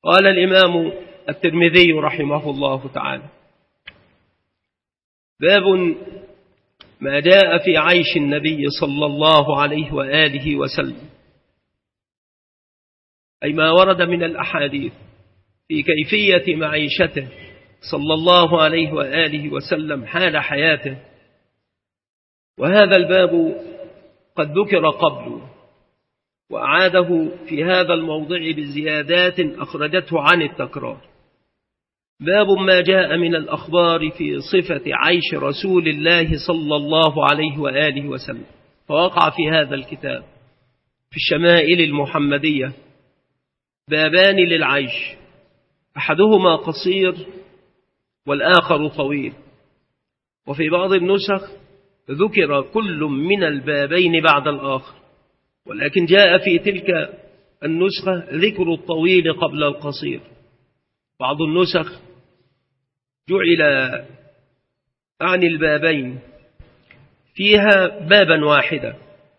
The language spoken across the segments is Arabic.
قال الإمام الترمذي رحمه الله تعالى: باب ما جاء في عيش النبي صلى الله عليه وآله وسلم، أي ما ورد من الأحاديث في كيفية معيشته صلى الله عليه وآله وسلم حال حياته. وهذا الباب قد ذكر قبل وأعاده في هذا الموضع بزيادات أخرجته عن التكرار. باب ما جاء من الأخبار في صفة عيش رسول الله صلى الله عليه وآله وسلم، فوقع في هذا الكتاب في الشمائل المحمدية بابان للعيش، أحدهما قصير والآخر طويل، وفي بعض النسخ ذكر كل من البابين بعد الآخر، ولكن جاء في تلك النسخة ذكر الطويل قبل القصير. بعض النسخ جعل عن البابين فيها بابا واحدا،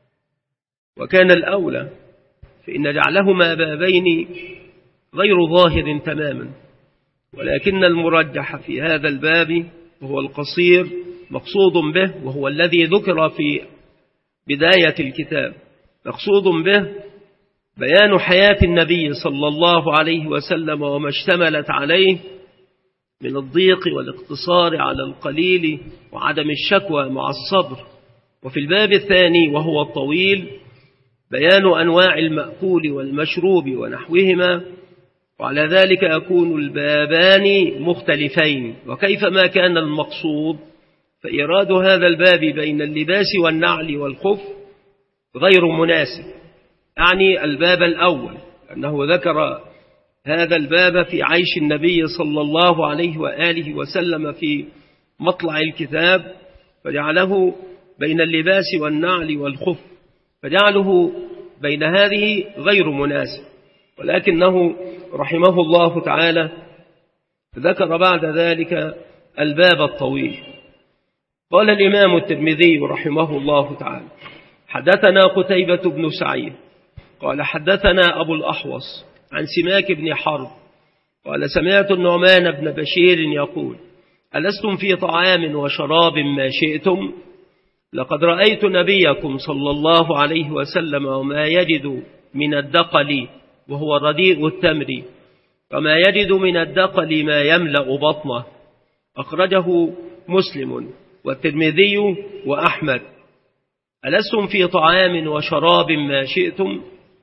وكان الأولى فإن جعلهما بابين غير ظاهر تماما، ولكن المرجح في هذا الباب وهو القصير مقصود به، وهو الذي ذكر في بداية الكتاب، مقصود به بيان حياة النبي صلى الله عليه وسلم وما اشتملت عليه من الضيق والاقتصار على القليل وعدم الشكوى مع الصبر. وفي الباب الثاني وهو الطويل بيان أنواع المأكول والمشروب ونحوهما، وعلى ذلك يكون البابان مختلفين. وكيفما كان المقصود فإيراد هذا الباب بين اللباس والنعل والخف غير مناسب، يعني الباب الأول، أنه ذكر هذا الباب في عيش النبي صلى الله عليه وآله وسلم في مطلع الكتاب، فجعله بين اللباس والنعل والخف، فجعله بين هذه غير مناسب. ولكنه رحمه الله تعالى ذكر بعد ذلك الباب الطويل. قال الإمام الترمذي رحمه الله تعالى: حدثنا قتيبة بن سعيد قال حدثنا أبو الأحوص عن سماك بن حرب قال سمعت النعمان بن بشير يقول: ألستم في طعام وشراب ما شئتم؟ لقد رأيت نبيكم صلى الله عليه وسلم وما يجد من الدقل وهو رديء التمر، وما يجد من الدقل ما يملأ بطنه. أخرجه مسلم والترمذي وأحمد. ألستم في طعام وشراب ما شئتم،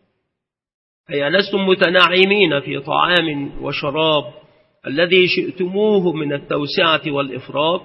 أي ألستم متنعمين في طعام وشراب الذي شئتموه من التوسعة والإفراط؟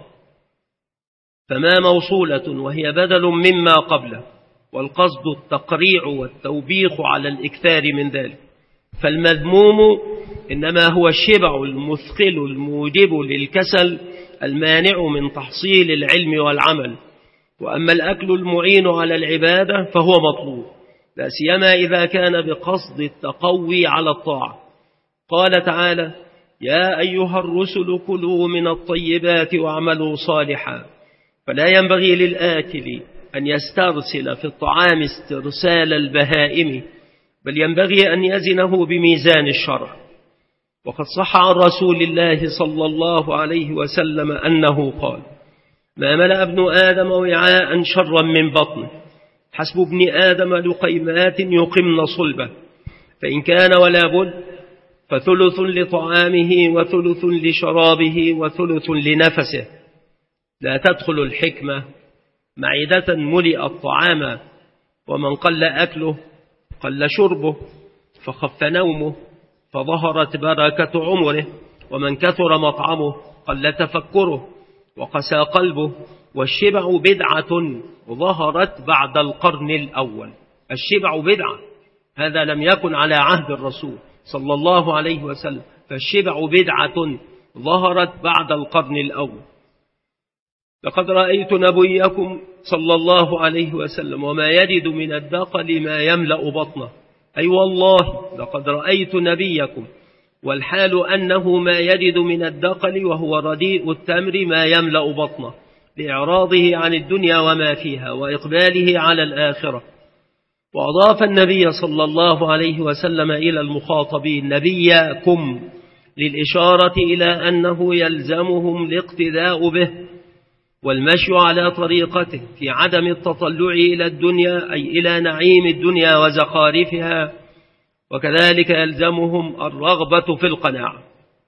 فما موصولة وهي بدل مما قبله، والقصد التقريع والتوبيخ على الإكثار من ذلك. فالمذموم إنما هو الشبع المثقل الموجب للكسل المانع من تحصيل العلم والعمل، وأما الأكل المعين على العبادة فهو مطلوب، لا سيما إذا كان بقصد التقوي على الطاعة. قال تعالى: يا أيها الرسل كلوا من الطيبات واعملوا صالحا. فلا ينبغي للآكل أن يسترسل في الطعام استرسال البهائم، بل ينبغي أن يزنه بميزان الشرع. وقد صح عن رسول الله صلى الله عليه وسلم أنه قال: ما ملأ ابن آدم وعاء شرا من بطنه، حسب ابن آدم لقيمات يقمن صلبه، فإن كان ولا بد فثلث لطعامه وثلث لشرابه وثلث لنفسه. لا تدخل الحكمة معدة ملئ الطعام، ومن قل أكله قل شربه فخف نومه فظهرت بركة عمره، ومن كثر مطعمه قل تفكره وقسى قلبه. والشبع بدعة ظهرت بعد القرن الأول. الشبع بدعة، هذا لم يكن على عهد الرسول صلى الله عليه وسلم، فالشبع بدعة ظهرت بعد القرن الأول. لقد رأيت نبيكم صلى الله عليه وسلم وما يجد من الدقل ما يملأ بطنه، أي والله لقد رأيت نبيكم والحال أنه ما يجد من الدقل وهو رديء التمر ما يملأ بطنه، لإعراضه عن الدنيا وما فيها وإقباله على الآخرة. وأضاف النبي صلى الله عليه وسلم إلى المخاطبين نبيكم للإشارة إلى أنه يلزمهم الاقتداء به والمشي على طريقته في عدم التطلع إلى الدنيا أي إلى نعيم الدنيا وزخارفها، وكذلك يلزمهم الرغبة في القناعة.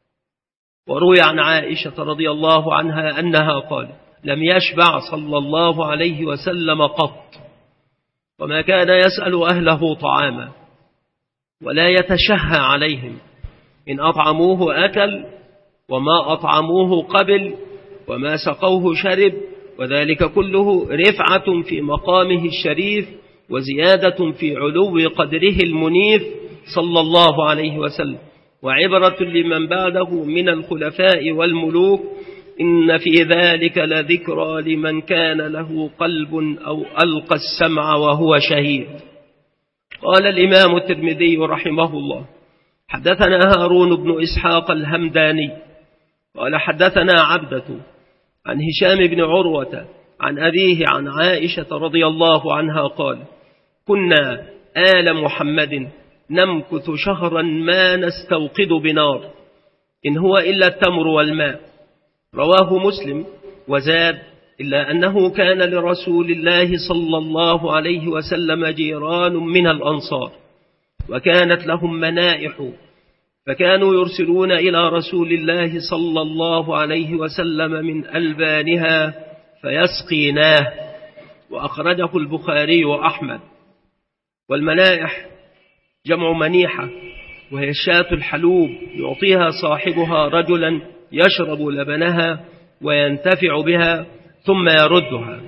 وروي عن عائشة رضي الله عنها أنها قالت: لم يشبع صلى الله عليه وسلم قط، وما كان يسأل أهله طعاما ولا يتشهى عليهم، إن أطعموه أكل وما أطعموه قبل وما سقوه شرب، وذلك كله رفعة في مقامه الشريف وزيادة في علو قدره المنيف صلى الله عليه وسلم، وعبرة لمن بعده من الخلفاء والملوك، إن في ذلك لذكرى لمن كان له قلب أو ألقى السمع وهو شهيد. قال الإمام الترمذي رحمه الله: حدثنا هارون بن إسحاق الهمداني قال حدثنا عبدة عن هشام بن عروة عن أبيه عن عائشة رضي الله عنها قال: كنا آل محمد نمكث شهرا ما نستوقد بنار، إن هو إلا التمر والماء. رواه مسلم وزاد: إلا أنه كان لرسول الله صلى الله عليه وسلم جيران من الأنصار، وكانت لهم منائح، فكانوا يرسلون إلى رسول الله صلى الله عليه وسلم من ألبانها فيسقيناه. وأخرجه البخاري وأحمد. والمنائح جمع منيحة، وهي الشاة الحلوب يعطيها صاحبها رجلا يشرب لبنها وينتفع بها ثم يردها.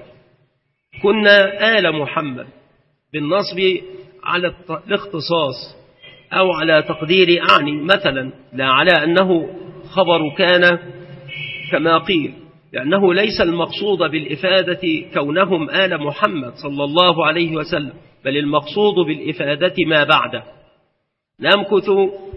كنا آل محمد بالنصب على الاختصاص أو على تقدير أعني مثلا، لا على أنه خبر كان كما قيل، لأنه ليس المقصود بالإفادة كونهم آل محمد صلى الله عليه وسلم، بل المقصود بالإفادة ما بعده. نمكث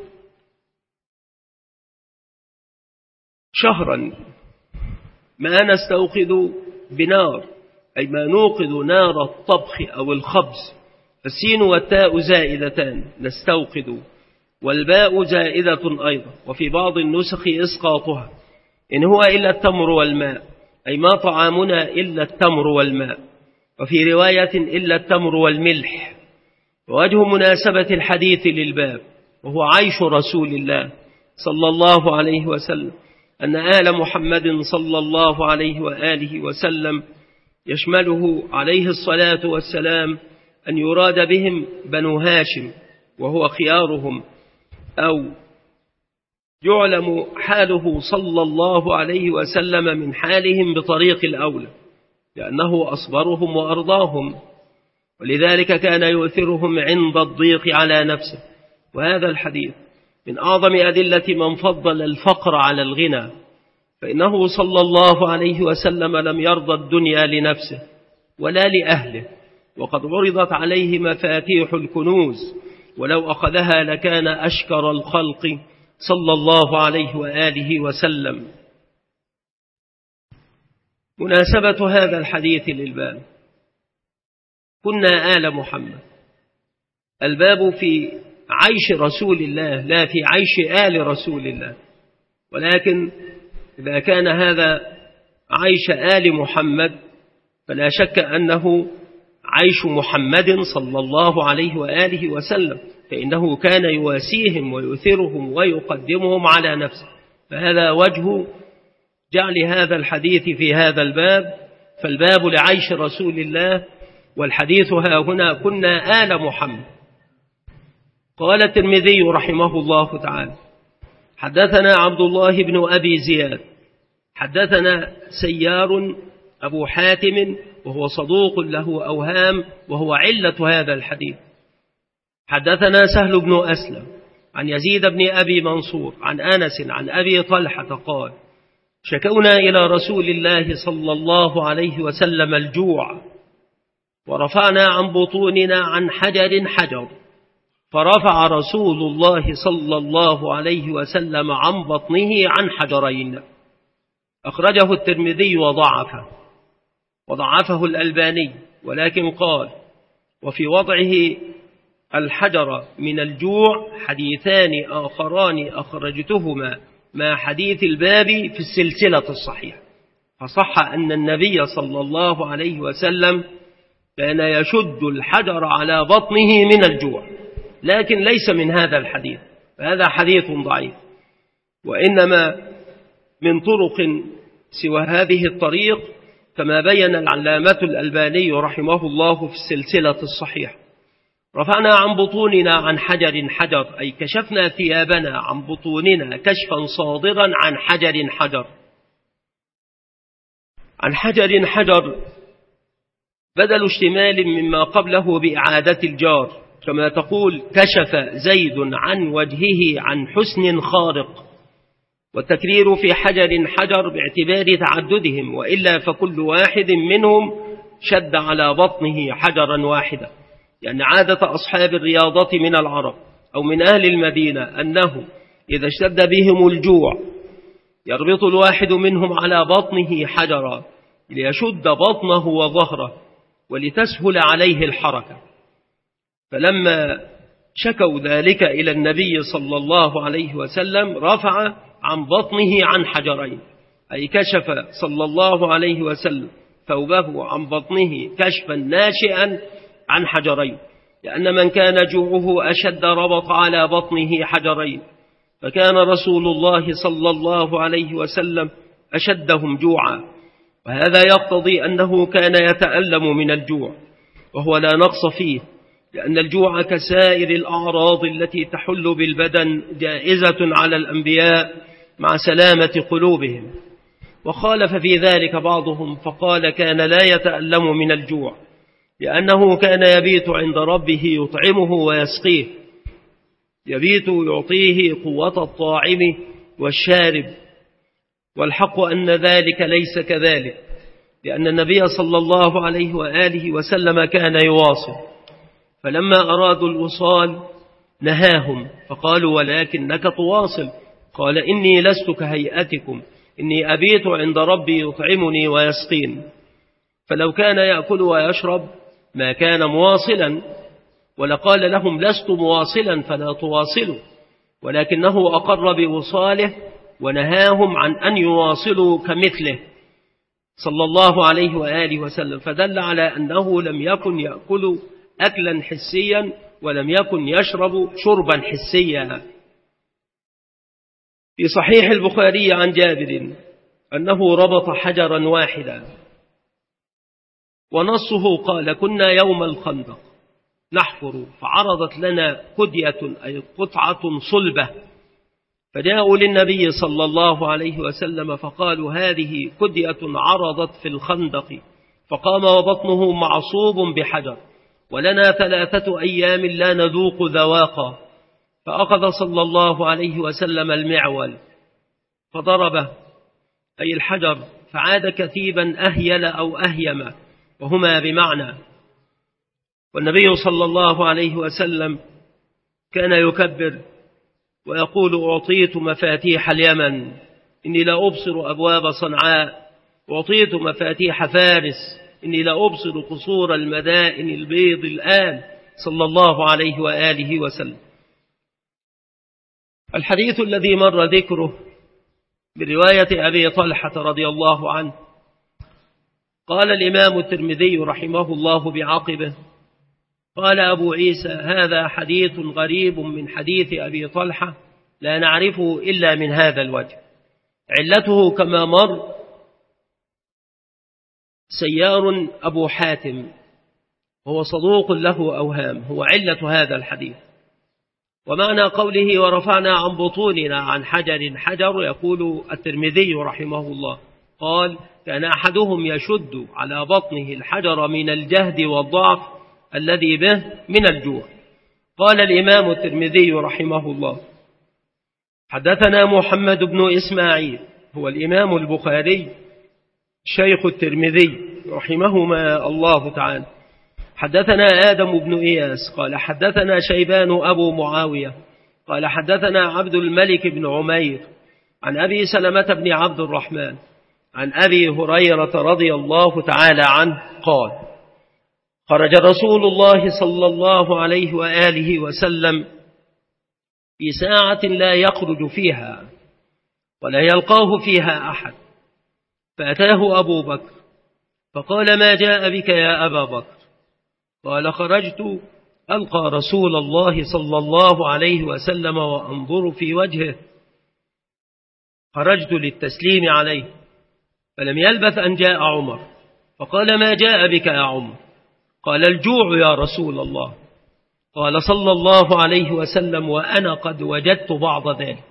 شهرا ما نستوقد بنار، أي ما نوقد نار الطبخ أو الخبز، فالسين والتاء زائدتان نستوقد، والباء زائدة أيضا، وفي بعض النسخ إسقاطها. إن هو إلا التمر والماء، أي ما طعامنا إلا التمر والماء، وفي رواية إلا التمر والملح. ووجه مناسبة الحديث للباب وهو عيش رسول الله صلى الله عليه وسلم أن آل محمد صلى الله عليه وآله وسلم يشمله عليه الصلاة والسلام أن يراد بهم بنو هاشم وهو خيارهم، أو يعلم حاله صلى الله عليه وسلم من حالهم بطريق الأولى، لأنه أصبرهم وأرضاهم، ولذلك كان يؤثرهم عند الضيق على نفسه. وهذا الحديث من أعظم أدلة من فضل الفقر على الغنى، فإنه صلى الله عليه وسلم لم يرضى الدنيا لنفسه ولا لأهله، وقد عرضت عليه مفاتيح الكنوز، ولو أخذها لكان أشكر الخلق صلى الله عليه وآله وسلم. مناسبة هذا الحديث للباب: كنا آل محمد، الباب في عيش رسول الله لا في عيش آل رسول الله، ولكن إذا كان هذا عيش آل محمد فلا شك أنه عيش محمد صلى الله عليه وآله وسلم، فإنه كان يواسيهم ويؤثرهم ويقدمهم على نفسه. فهذا وجه جعل هذا الحديث في هذا الباب، فالباب لعيش رسول الله، والحديث ها هنا كنا آل محمد. قال الترمذي رحمه الله تعالى: حدثنا عبد الله بن أبي زياد حدثنا سيار أبو حاتم وهو صدوق له أوهام وهو علة هذا الحديث. حدثنا سهل بن أسلم عن يزيد بن أبي منصور عن أنس عن أبي طلحة قال: شكونا إلى رسول الله صلى الله عليه وسلم الجوع، ورفعنا عن بطوننا عن حجر حجر، فرفع رسول الله صلى الله عليه وسلم عن بطنه عن حجرين. أخرجه الترمذي وضعفه الألباني، ولكن قال: وفي وضعه الحجر من الجوع حديثان آخران أخرجتهما مع حديث الباب في السلسلة الصحيحة. فصح أن النبي صلى الله عليه وسلم كان يشد الحجر على بطنه من الجوع، لكن ليس من هذا الحديث، فهذا حديث ضعيف، وإنما من طرق سوى هذه الطريق كما بين العلامة الألباني رحمه الله في السلسلة الصحيحة. رفعنا عن بطوننا عن حجر حجر، أي كشفنا ثيابنا عن بطوننا كشفا صادرا عن حجر حجر. عن حجر حجر بدل اشتمال مما قبله بإعادة الجار، كما تقول كشف زيد عن وجهه عن حسن خارق، والتكرير في حجر حجر باعتبار تعددهم، وإلا فكل واحد منهم شد على بطنه حجرا واحدا، يعني عادة أصحاب الرياضة من العرب أو من أهل المدينة أنه إذا اشتد بهم الجوع يربط الواحد منهم على بطنه حجرا ليشد بطنه وظهره ولتسهل عليه الحركة. فلما شكوا ذلك إلى النبي صلى الله عليه وسلم رفع عن بطنه عن حجرين، أي كشف صلى الله عليه وسلم ثوبه عن بطنه كشفا ناشئا عن حجرين، لأن من كان جوعه أشد ربط على بطنه حجرين، فكان رسول الله صلى الله عليه وسلم أشدهم جوعا، وهذا يقتضي أنه كان يتألم من الجوع، وهو لا نقص فيه، لأن الجوع كسائر الأعراض التي تحل بالبدن جائزة على الأنبياء مع سلامة قلوبهم. وخالف في ذلك بعضهم فقال كان لا يتألم من الجوع، لأنه كان يبيت عند ربه يطعمه ويسقيه، يبيت يعطيه قوة الطاعم والشارب، والحق أن ذلك ليس كذلك، لأن النبي صلى الله عليه وآله وسلم كان يواصل، فلما أرادوا الوصال نهاهم فقالوا ولكنك تواصل، قال إني لست كهيئتكم، إني أبيت عند ربي يطعمني ويسقين. فلو كان يأكل ويشرب ما كان مواصلا، ولقال لهم لست مواصلا فلا تواصلوا، ولكنه أقر بوصاله ونهاهم عن أن يواصلوا كمثله صلى الله عليه وآله وسلم، فدل على أنه لم يكن يأكل أكلا حسيا ولم يكن يشرب شربا حسيا. في صحيح البخاري عن جابر أنه ربط حجرا واحدا، ونصه قال كنا يوم الخندق نحفر فعرضت لنا كدية أي قطعة صلبة، فجاءوا للنبي صلى الله عليه وسلم فقالوا هذه كدية عرضت في الخندق، فقام وبطنه معصوب بحجر، ولنا 3 أيام لا نذوق ذواقا، فأخذ صلى الله عليه وسلم المعول فضربه أي الحجر فعاد كثيبا أهيل أو أهيم، وهما بمعنى. والنبي صلى الله عليه وسلم كان يكبر ويقول أعطيت مفاتيح اليمن إني لا أبصر أبواب صنعاء، أعطيت مفاتيح فارس إني لا أبصر قصور المدائن البيض الآن، صلى الله عليه وآله وسلم. الحديث الذي مر ذكره برواية أبي طلحة رضي الله عنه قال الإمام الترمذي رحمه الله بعقبه قال أبو عيسى هذا حديث غريب من حديث أبي طلحة لا نعرفه إلا من هذا الوجه. علته كما مر سيار أبو حاتم هو صدوق له أوهام، هو علة هذا الحديث. ومعنى قوله ورفعنا عن بطوننا عن حجر حجر يقول الترمذي رحمه الله قال كان أحدهم يشد على بطنه الحجر من الجهد والضعف الذي به من الجوع. قال الإمام الترمذي رحمه الله حدثنا محمد بن إسماعيل هو الإمام البخاري شيخ الترمذي رحمهما الله تعالى. حدثنا آدم بن إياس قال حدثنا شيبان أبو معاوية قال حدثنا عبد الملك بن عمير عن أبي سلمة بن عبد الرحمن عن أبي هريرة رضي الله تعالى عنه قال خرج رسول الله صلى الله عليه وآله وسلم في ساعة لا يخرج فيها ولا يلقاه فيها أحد، فأتاه أبو بكر فقال: ما جاء بك يا أبا بكر؟ قال: خرجت ألقى رسول الله صلى الله عليه وسلم وأنظر في وجهه، خرجت للتسليم عليه، فلم يلبث أن جاء عمر فقال: ما جاء بك يا عمر؟ قال: الجوع يا رسول الله. قال صلى الله عليه وسلم: وأنا قد وجدت بعض ذلك.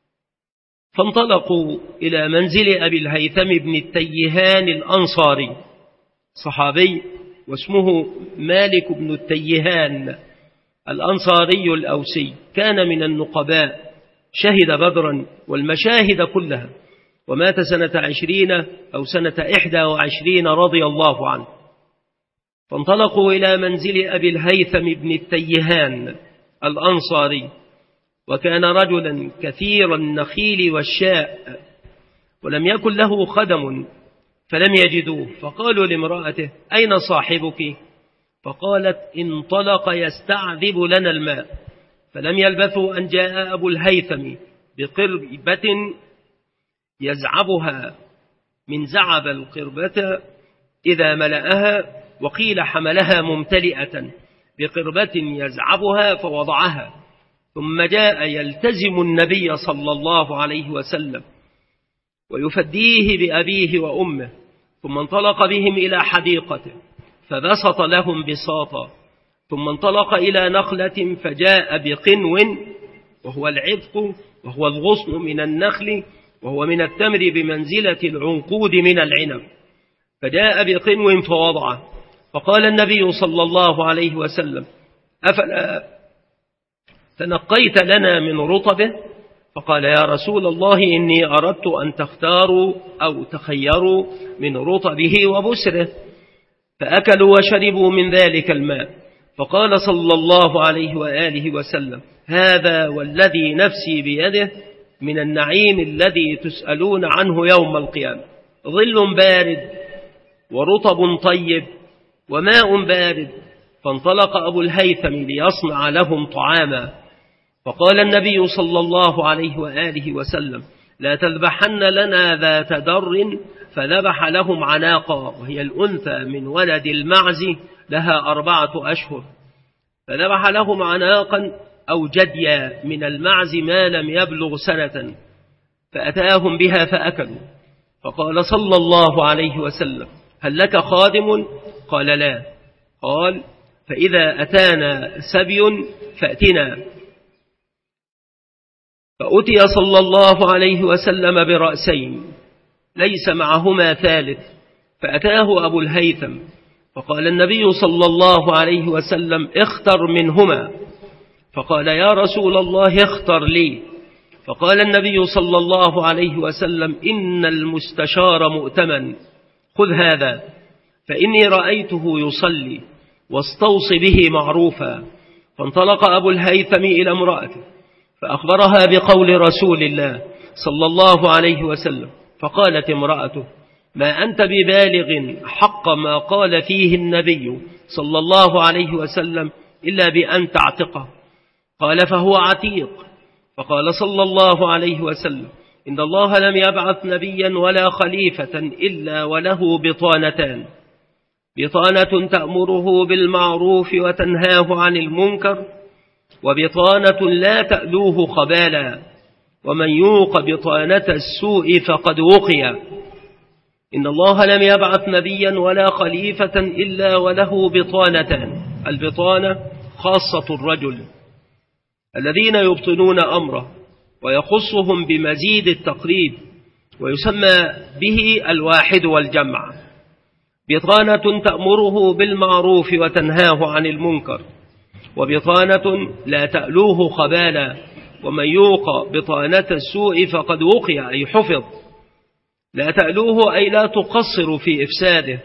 فانطلقوا إلى منزل أبي الهيثم بن التيهان الأنصاري، صحابي واسمه مالك بن التيهان الأنصاري الأوسي، كان من النقباء، شهد بدرا والمشاهد كلها، ومات سنة 20 أو سنة 21 رضي الله عنه. فانطلقوا إلى منزل أبي الهيثم بن التيهان الأنصاري، وكان رجلا كثير النخيل والشاء، ولم يكن له خدم فلم يجدوه، فقالوا لامرأته: أين صاحبك؟ فقالت: انطلق يستعذب لنا الماء. فلم يلبثوا أن جاء أبو الهيثم بقربة يزعبها من زعب القربة إذا ملأها، وقيل حملها ممتلئة بقربة يزعبها فوضعها، ثم جاء يلتزم النبي صلى الله عليه وسلم ويفديه بأبيه وأمه، ثم انطلق بهم إلى حديقته فبسط لهم بساطا، ثم انطلق إلى نخلة فجاء بقنو، وهو العذق وهو الغصن من النخل، وهو من التمر بمنزلة العنقود من العنب، فجاء بقنو فوضعه، فقال النبي صلى الله عليه وسلم: أفلا تنقيت لنا من رطبه؟ فقال: يا رسول الله إني أردت أن تختاروا أو تخيروا من رطبه وبسره، فأكلوا وشربوا من ذلك الماء. فقال صلى الله عليه وآله وسلم: هذا والذي نفسي بيده من النعيم الذي تسألون عنه يوم القيامة، ظل بارد ورطب طيب وماء بارد. فانطلق أبو الهيثم ليصنع لهم طعاما، فقال النبي صلى الله عليه وآله وسلم: لا تذبحن لنا ذات در، فذبح لهم عناقا، وهي الأنثى من ولد المعز، لها 4 أشهر، فذبح لهم عناقا أو جديا من المعز ما لم يبلغ سنة، فأتاهم بها فأكلوا. فقال صلى الله عليه وسلم: هل لك خادم؟ قال: لا. قال: فإذا أتانا سبي فأتنا. فأتي صلى الله عليه وسلم برأسين ليس معهما ثالث، فأتاه أبو الهيثم، فقال النبي صلى الله عليه وسلم: اختر منهما. فقال: يا رسول الله اختر لي. فقال النبي صلى الله عليه وسلم: إن المستشار مؤتمن، خذ هذا، فإني رأيته يصلي، واستوص به معروفا. فانطلق أبو الهيثم إلى امرأته فأخبرها بقول رسول الله صلى الله عليه وسلم، فقالت امرأته: ما أنت ببالغ حق ما قال فيه النبي صلى الله عليه وسلم إلا بأن تعتقه. قال: فهو عتيق. فقال صلى الله عليه وسلم: إن الله لم يبعث نبيا ولا خليفة إلا وله بطانتان: بطانة تأمره بالمعروف وتنهاه عن المنكر، وبطانة لا تألوه خبالا، ومن يوق بطانة السوء فقد وقي. إن الله لم يبعث نبيا ولا خليفة إلا وله بطانتان: البطانة خاصة الرجل الذين يبطنون أمره ويخصهم بمزيد التقريب، ويسمى به الواحد والجمع. بطانة تأمره بالمعروف وتنهاه عن المنكر، وبطانة لا تألوه خبالا، ومن يوق بطانة السوء فقد وقي أي حفظ. لا تألوه أي لا تقصر في إفساده.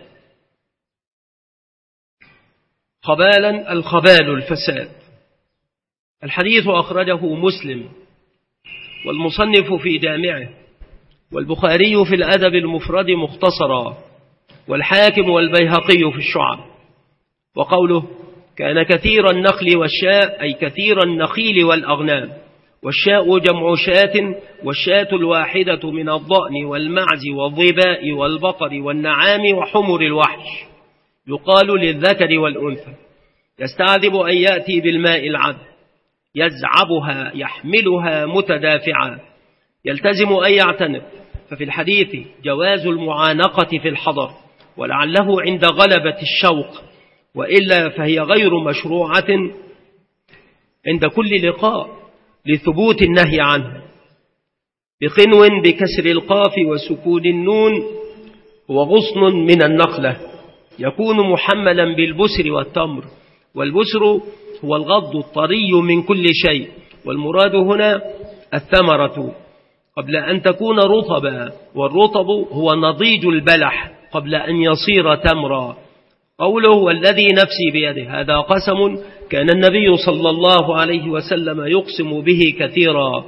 خبالا الخبال الفساد. الحديث أخرجه مسلم والمصنف في جامعه، والبخاري في الأدب المفرد مختصرا، والحاكم والبيهقي في الشعب. وقوله كان كثير النخل والشاء أي كثير النخيل والأغنام، والشاء جمع شاة، والشاة الواحدة من الضأن والمعز والظباء والبقر والنعام وحمر الوحش، يقال للذكر والأنثى. يستعذب أن يأتي بالماء العذب، يزعبها يحملها متدافعا، يلتزم أن يعتنق. ففي الحديث جواز المعانقة في الحضر، ولعله عند غلبة الشوق، وإلا فهي غير مشروعة عند كل لقاء لثبوت النهي عنه. بقنو بكسر القاف وسكون النون هو غصن من النخلة، يكون محملا بالبسر والتمر، والبسر هو الغض الطري من كل شيء، والمراد هنا الثمرة قبل أن تكون رطبا، والرطب هو نضيج البلح قبل أن يصير تمرا. قوله والذي نفسي بيده، هذا قسم كان النبي صلى الله عليه وسلم يقسم به كثيرا.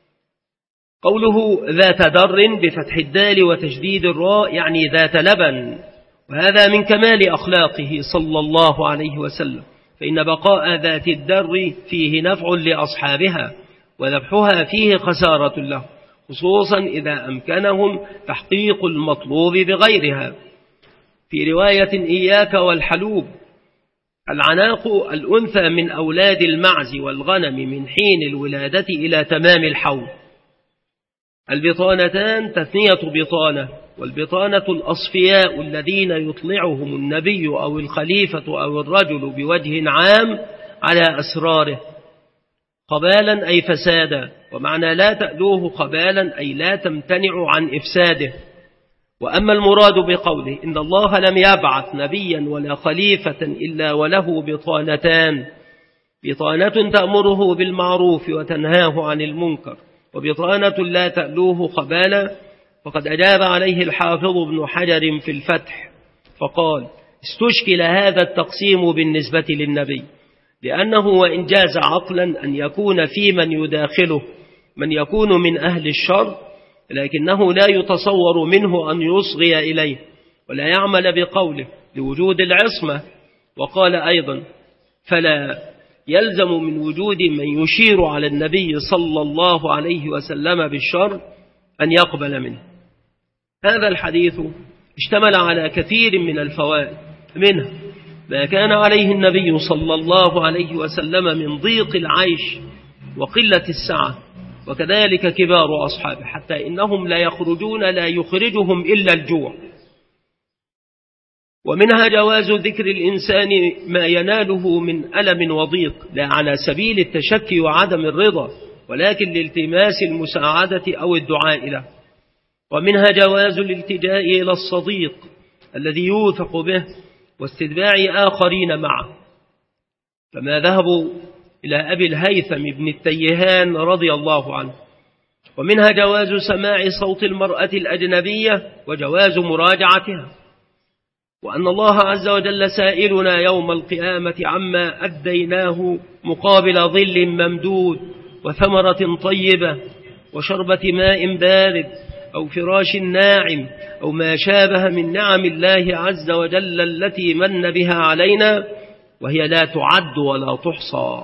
قوله ذات در بفتح الدال وتشديد الراء يعني ذات لبن، وهذا من كمال أخلاقه صلى الله عليه وسلم، فإن بقاء ذات الدر فيه نفع لأصحابها، وذبحها فيه خسارة له، خصوصا إذا أمكنهم تحقيق المطلوب بغيرها. في رواية إياك والحلوب، العناق الأنثى من أولاد المعز والغنم من حين الولادة إلى تمام الحول. البطانتان تثنية بطانة، والبطانة الأصفياء الذين يطلعهم النبي أو الخليفة أو الرجل بوجه عام على أسراره. قبالا أي فسادا، ومعنى لا تألوه قبالا أي لا تمتنع عن إفساده. وأما المراد بقوله إن الله لم يبعث نبيا ولا خليفة إلا وله بطانتان، بطانة تأمره بالمعروف وتنهاه عن المنكر، وبطانة لا تألوه خبالا، فقد أجاب عليه الحافظ ابن حجر في الفتح فقال استشكل هذا التقسيم بالنسبة للنبي، لأنه وإن جاز عقلا أن يكون في من يداخله من يكون من أهل الشر، لكنه لا يتصور منه أن يصغي إليه ولا يعمل بقوله لوجود العصمة. وقال أيضا فلا يلزم من وجود من يشير على النبي صلى الله عليه وسلم بالشر أن يقبل منه. هذا الحديث اشتمل على كثير من الفوائد، منها ما كان عليه النبي صلى الله عليه وسلم من ضيق العيش وقلة السعة، وكذلك كبار أصحابه، حتى إنهم لا يخرجون لا يخرجهم إلا الجوع. ومنها جواز ذكر الإنسان ما يناله من ألم وضيق، لا على سبيل التشكي وعدم الرضا، ولكن لالتماس المساعدة أو الدعاء له. ومنها جواز الالتجاء إلى الصديق الذي يوثق به واستتباع آخرين معه، كما ذهبوا إلى أبي الهيثم بن التيهان رضي الله عنه. ومنها جواز سماع صوت المرأة الأجنبية وجواز مراجعتها، وأن الله عز وجل سائلنا يوم القيامة عما أديناه مقابل ظل ممدود وثمرة طيبة وشربة ماء بارد أو فراش ناعم أو ما شابه من نعم الله عز وجل التي من بها علينا، وهي لا تعد ولا تحصى.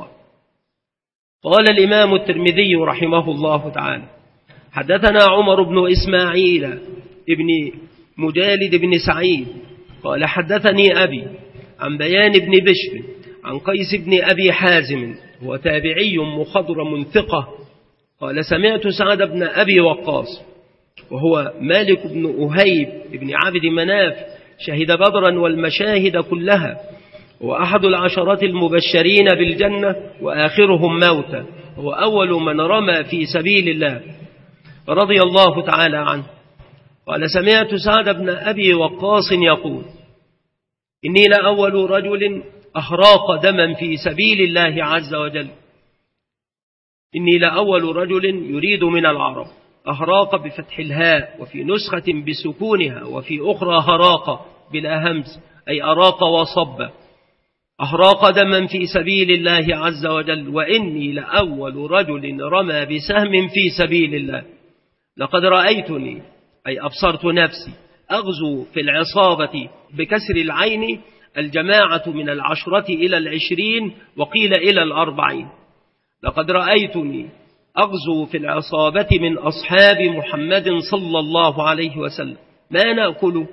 قال الإمام الترمذي رحمه الله تعالى حدثنا عمر بن إسماعيل ابن مجالد بن سعيد قال حدثني أبي عن بيان بن بشر عن قيس بن أبي حازم، هو تابعي مخضرم ثقة، قال سمعت سعد بن أبي وقاص وهو مالك بن أهيب بن عبد مناف شهد بدرا والمشاهد كلها، وأحد العشرة المبشرين بالجنة وآخرهم موتا، هو أول من رمى في سبيل الله رضي الله تعالى عنه. قال سمعت سعد بن أبي وقاص يقول إني لأول رجل أحراق دما في سبيل الله عز وجل. إني لأول رجل يريد من العرب، أهراق بفتح الهاء وفي نسخة بسكونها وفي أخرى هراق بلا همز، أي أراق وصب، أهراق دما في سبيل الله عز وجل. وإني لأول رجل رمى بسهم في سبيل الله، لقد رأيتني أي أبصرت نفسي أغزو في العصابة بكسر العين الجماعة من 10 إلى 20 وقيل إلى 40. لقد رأيتني أغزو في العصابة من أصحاب محمد صلى الله عليه وسلم ما نأكل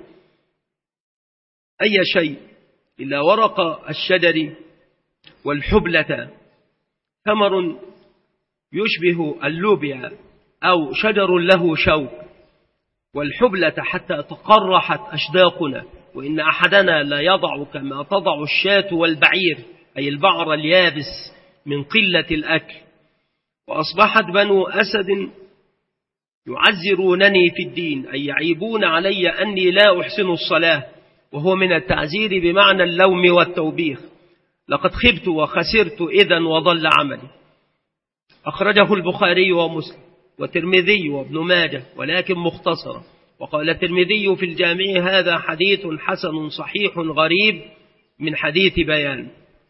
أي شيء إلا ورق الشجر والحبلة، ثمر يشبه اللوبيا أو شجر له شوك، والحبلة حتى تقرحت أشداقنا، وإن أحدنا لا يضع كما تضع الشاة والبعير، أي البعر اليابس من قلة الأكل. وأصبحت بنو أسد يعزرونني في الدين، أي يعيبون علي أني لا أحسن الصلاة، وهو من التعزير بمعنى اللوم والتوبيخ. لقد خبت وخسرت إذن وضل عملي. أخرجه البخاري ومسلم وترمذي وابن ماجه ولكن مختصرا. وقال الترمذي في الجامع: هذا حديث حسن صحيح غريب من حديث بيان.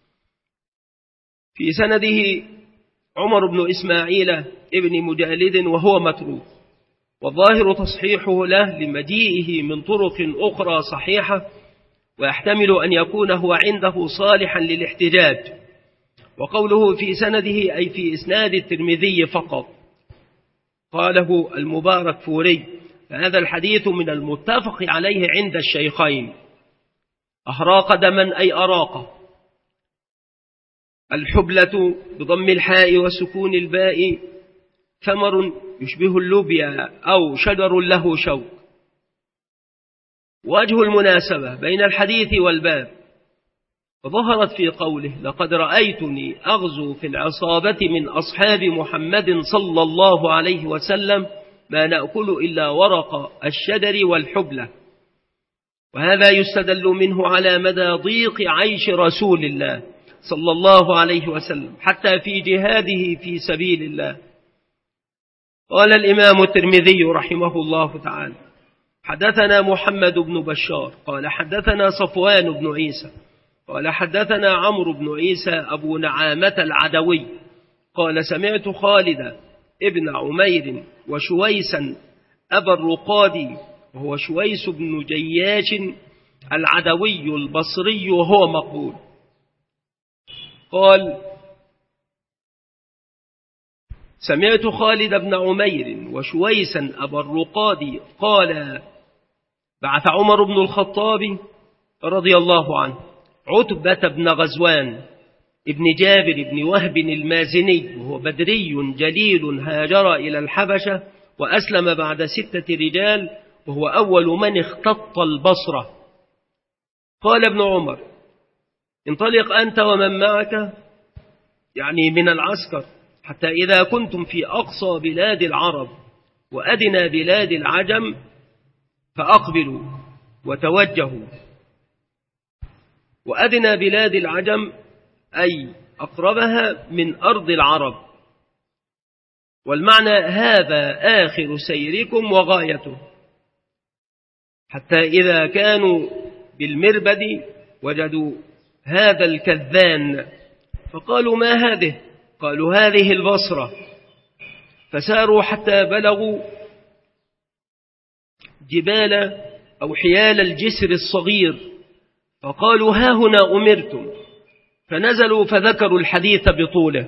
في سنده عمر بن إسماعيل ابن مجالد وهو متروك، والظاهر تصحيحه له لمجيئه من طرق أخرى صحيحة، ويحتمل أن يكون هو عنده صالحا للاحتجاج. وقوله في سنده أي في إسناد الترمذي فقط. قاله المبارك فوري: فهذا الحديث من المتفق عليه عند الشيخين. أهراق دما أي أراق. الحبلة بضم الحاء وسكون الباء، ثمر يشبه اللوبيا أو شجر له شوك. وجه المناسبة بين الحديث والباب ظهرت في قوله: لقد رأيتني أغزو في العصابة من أصحاب محمد صلى الله عليه وسلم ما نأكل إلا ورق الشجر والحبلة. وهذا يستدل منه على مدى ضيق عيش رسول الله صلى الله عليه وسلم حتى في جهاده في سبيل الله. قال الإمام الترمذي رحمه الله تعالى: حدثنا محمد بن بشار قال حدثنا صفوان بن عيسى قال حدثنا عمرو بن عيسى أبو نعامة العدوي قال سمعت خالد ابن عمير وشويسا أبا الرقادي، وهو شويس بن جياش العدوي البصري وهو مقبول، قال سمعت خالد بن عمير وشويسا أبا الرقادي قال بعث عمر بن الخطاب رضي الله عنه عتبة بن غزوان ابن جابر بن وهب المازني، وهو بدري جليل هاجر إلى الحبشة وأسلم بعد 6 رجال، وهو أول من اختط البصرة. قال ابن عمر: انطلق أنت ومن معك، يعني من العسكر، حتى إذا كنتم في أقصى بلاد العرب وأدنى بلاد العجم فأقبلوا وتوجهوا. وأدنى بلاد العجم أي أقربها من أرض العرب، والمعنى هذا آخر سيركم وغايته، حتى إذا كانوا بالمربد وجدوا هذا الكذان فقالوا: ما هذه؟ قالوا: هذه البصرة. فساروا حتى بلغوا جبال أو حيال الجسر الصغير، فقالوا: ها هنا أمرتم. فنزلوا فذكروا الحديث بطوله.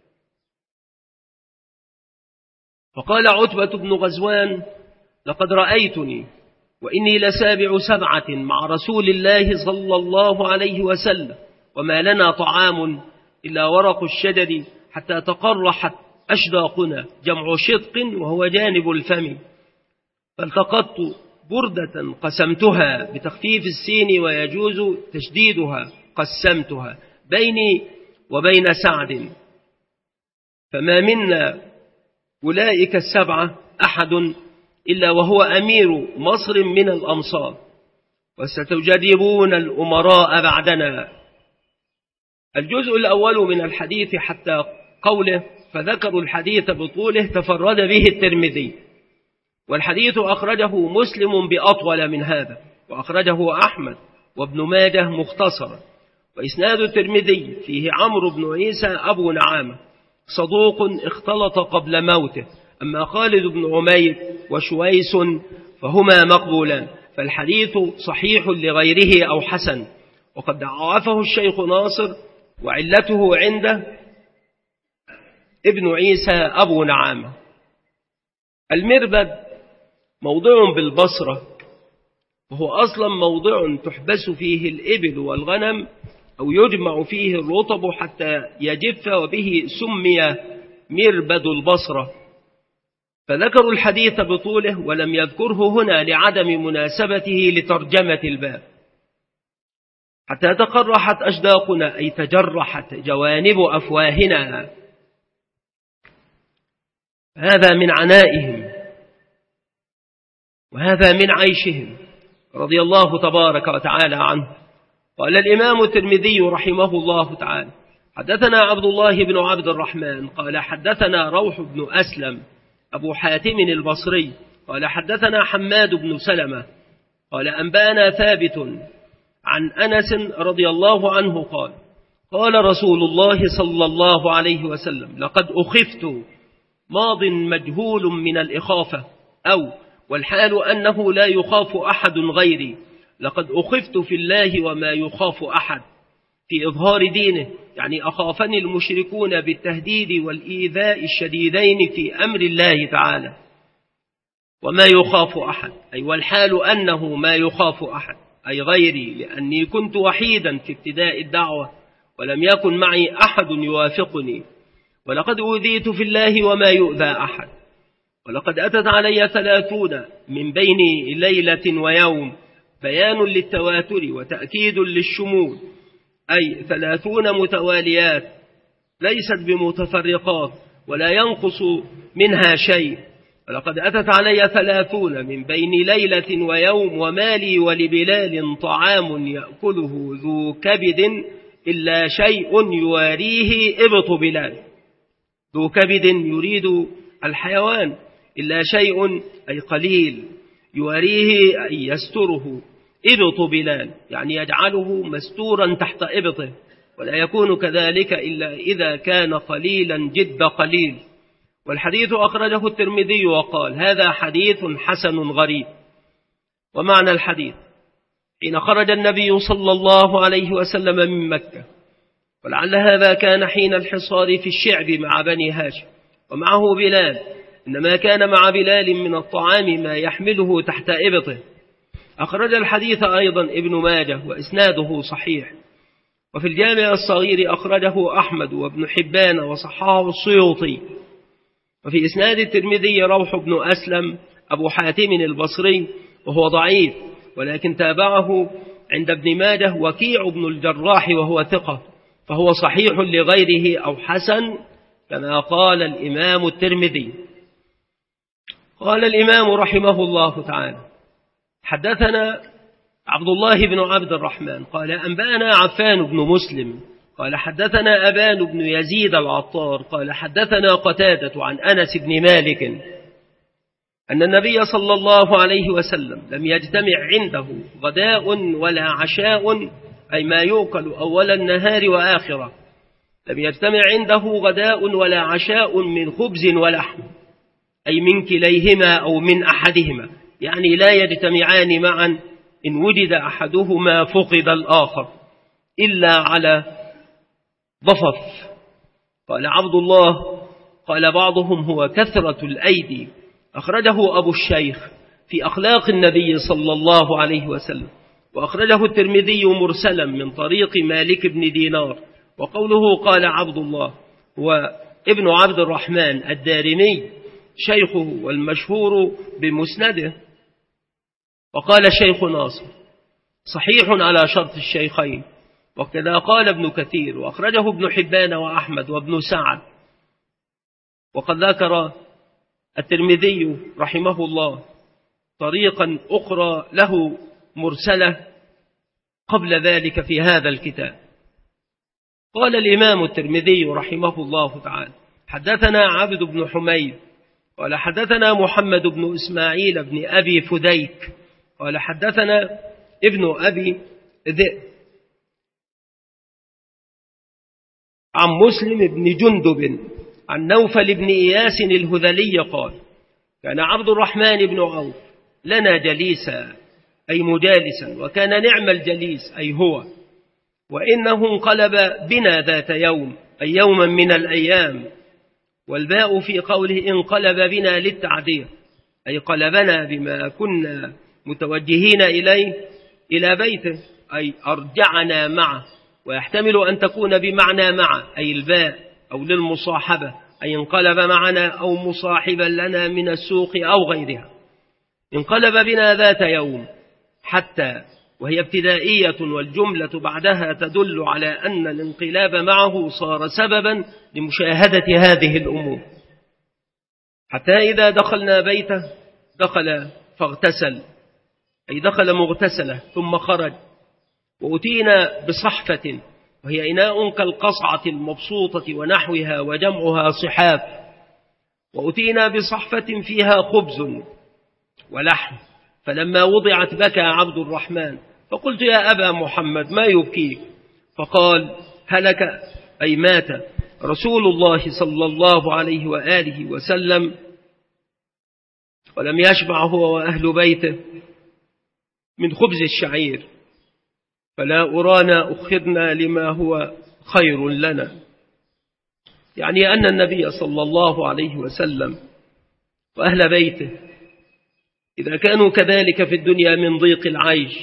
فقال عتبة بن غزوان: لقد رأيتني وإني لسابع 7 مع رسول الله صلى الله عليه وسلم، وما لنا طعام إلا ورق الشجر حتى تقرحت أشداقنا، جمع شدق وهو جانب الفم. فالتقطت بردة قسمتها بتخفيف السين ويجوز تشديدها، قسمتها بيني وبين سعد، فما منا أولئك 7 أحد إلا وهو أمير مصر من الأمصار، وستجربون الأمراء بعدنا. الجزء الأول من الحديث حتى قوله فذكروا الحديث بطوله تفرد به الترمذي، والحديث أخرجه مسلم بأطول من هذا، وأخرجه أحمد وابن ماجه مختصرا. وإسناد الترمذي فيه عمرو بن عيسى أبو نعامة صدوق اختلط قبل موته، أما خالد بن عمير وشويس فهما مقبولان، فالحديث صحيح لغيره أو حسن. وقد ضعفه الشيخ ناصر، وعلته عنده ابن عيسى أبو نعامة. المربد موضع بالبصرة، وهو أصلا موضع تحبس فيه الإبل والغنم أو يجمع فيه الرطب حتى يجف، وبه سمي مربد البصرة. فذكروا الحديث بطوله ولم يذكره هنا لعدم مناسبته لترجمة الباب. حتى تقرحت أشداقنا، أي تجرحت جوانب أفواهنا. هذا من عنائهم وهذا من عيشهم رضي الله تبارك وتعالى عنه. قال الإمام الترمذي رحمه الله تعالى: حدثنا عبد الله بن عبد الرحمن قال حدثنا روح بن أسلم أبو حاتم البصري قال حدثنا حماد بن سلمة قال أنبانا ثابت عن أنس رضي الله عنه قال: قال رسول الله صلى الله عليه وسلم: لقد أخفت، ماض مجهول من الإخافة، أو والحال أنه لا يخاف أحد غيري. لقد أخفت في الله وما يخاف أحد، في إظهار دينه، يعني أخافني المشركون بالتهديد والإيذاء الشديدين في أمر الله تعالى. وما يخاف أحد أي والحال أنه ما يخاف أحد أي غيري، لأني كنت وحيدا في ابتداء الدعوة ولم يكن معي أحد يوافقني. ولقد أوذيت في الله وما يؤذى أحد. ولقد أتت علي 30 من بين ليلة ويوم، بيان للتواتر وتأكيد للشمول، أي 30 متواليات ليست بمتفرقات ولا ينقص منها شيء. ولقد أتت علي 30 من بين ليلة ويوم، ومالي ولبلال طعام يأكله ذو كبد إلا شيء يواريه إبط بلال. ذو كبد يريد الحيوان، إلا شيء أي قليل، يواريه أي يستره. إبط بلال يعني يجعله مستورا تحت إبطه، ولا يكون كذلك إلا إذا كان قليلا جد قليل. والحديث أخرجه الترمذي وقال: هذا حديث حسن غريب. ومعنى الحديث: حين خرج النبي صلى الله عليه وسلم من مكة، ولعل هذا كان حين الحصار في الشعب مع بني هاشم، ومعه بلال، إنما كان مع بلال من الطعام ما يحمله تحت إبطه. أخرج الحديث أيضا ابن ماجه وإسناده صحيح. وفي الجامع الصغير أخرجه أحمد وابن حبان وصححه السيوطي. وفي إسناد الترمذي روح بن أسلم أبو حاتم البصري، وهو ضعيف، ولكن تابعه عند ابن ماجه وكيع بن الجراح وهو ثقة، فهو صحيح لغيره أو حسن كما قال الإمام الترمذي. قال الإمام رحمه الله تعالى: حدثنا عبد الله بن عبد الرحمن قال أنبأنا عفان بن مسلم قال حدثنا أبان بن يزيد العطار قال حدثنا قتادة عن أنس بن مالك أن النبي صلى الله عليه وسلم لم يجتمع عنده غداء ولا عشاء، أي ما يؤكل أول النهار وآخرة. لم يجتمع عنده غداء ولا عشاء من خبز ولحم، أي من كليهما أو من أحدهما، يعني لا يجتمعان معا، إن وجد أحدهما فقد الآخر إلا على ضفف. قال عبد الله: قال بعضهم هو كثرة الأيدي. أخرجه أبو الشيخ في أخلاق النبي صلى الله عليه وسلم. وأخرجه الترمذي مرسلا من طريق مالك بن دينار. وقوله قال عبد الله هو ابن عبد الرحمن الدارمي شيخه والمشهور بمسنده. وقال الشيخ ناصر: صحيح على شرط الشيخين. وكذا قال ابن كثير، وأخرجه ابن حبان وأحمد وابن سعد. وقد ذكر الترمذي رحمه الله طريقا أخرى له مرسلة قبل ذلك في هذا الكتاب. قال الإمام الترمذي رحمه الله تعالى: حدثنا عبد بن حميد قال حدثنا محمد بن إسماعيل بن أبي فديك قال حدثنا ابن أبي ذئب عن مسلم بن جندب عن نوفل بن إياس الهذلي قال: كان عبد الرحمن بن عوف لنا جليسا، أي مجالسا، وكان نعم الجليس أي هو، وإنه انقلب بنا ذات يوم أي يوما من الأيام، والباء في قوله انقلب بنا للتعدير أي قلبنا بما كنا متوجهين إليه إلى بيته أي أرجعنا معه، ويحتمل أن تكون بمعنى مع أي الباء أو للمصاحبة أي انقلب معنا أو مصاحبا لنا من السوق أو غيرها. انقلب بنا ذات يوم حتى وهي ابتدائية، والجملة بعدها تدل على أن الانقلاب معه صار سببا لمشاهدة هذه الأمور. حتى إذا دخلنا بيته دخل فاغتسل أي دخل مغتسلة ثم خرج، وأتينا بصحفة وهي إناء كالقصعة المبسوطة ونحوها وجمعها صحاف، وأتينا بصحفة فيها خبز ولحم، فلما وضعت بكى عبد الرحمن، فقلت يا أبا محمد ما يبكيك؟ فقال هلك أي مات رسول الله صلى الله عليه وآله وسلم، ولم يشبع هو وأهل بيته من خبز الشعير، فلا أرانا أخذنا لما هو خير لنا. يعني أن النبي صلى الله عليه وسلم وأهل بيته إذا كانوا كذلك في الدنيا من ضيق العيش،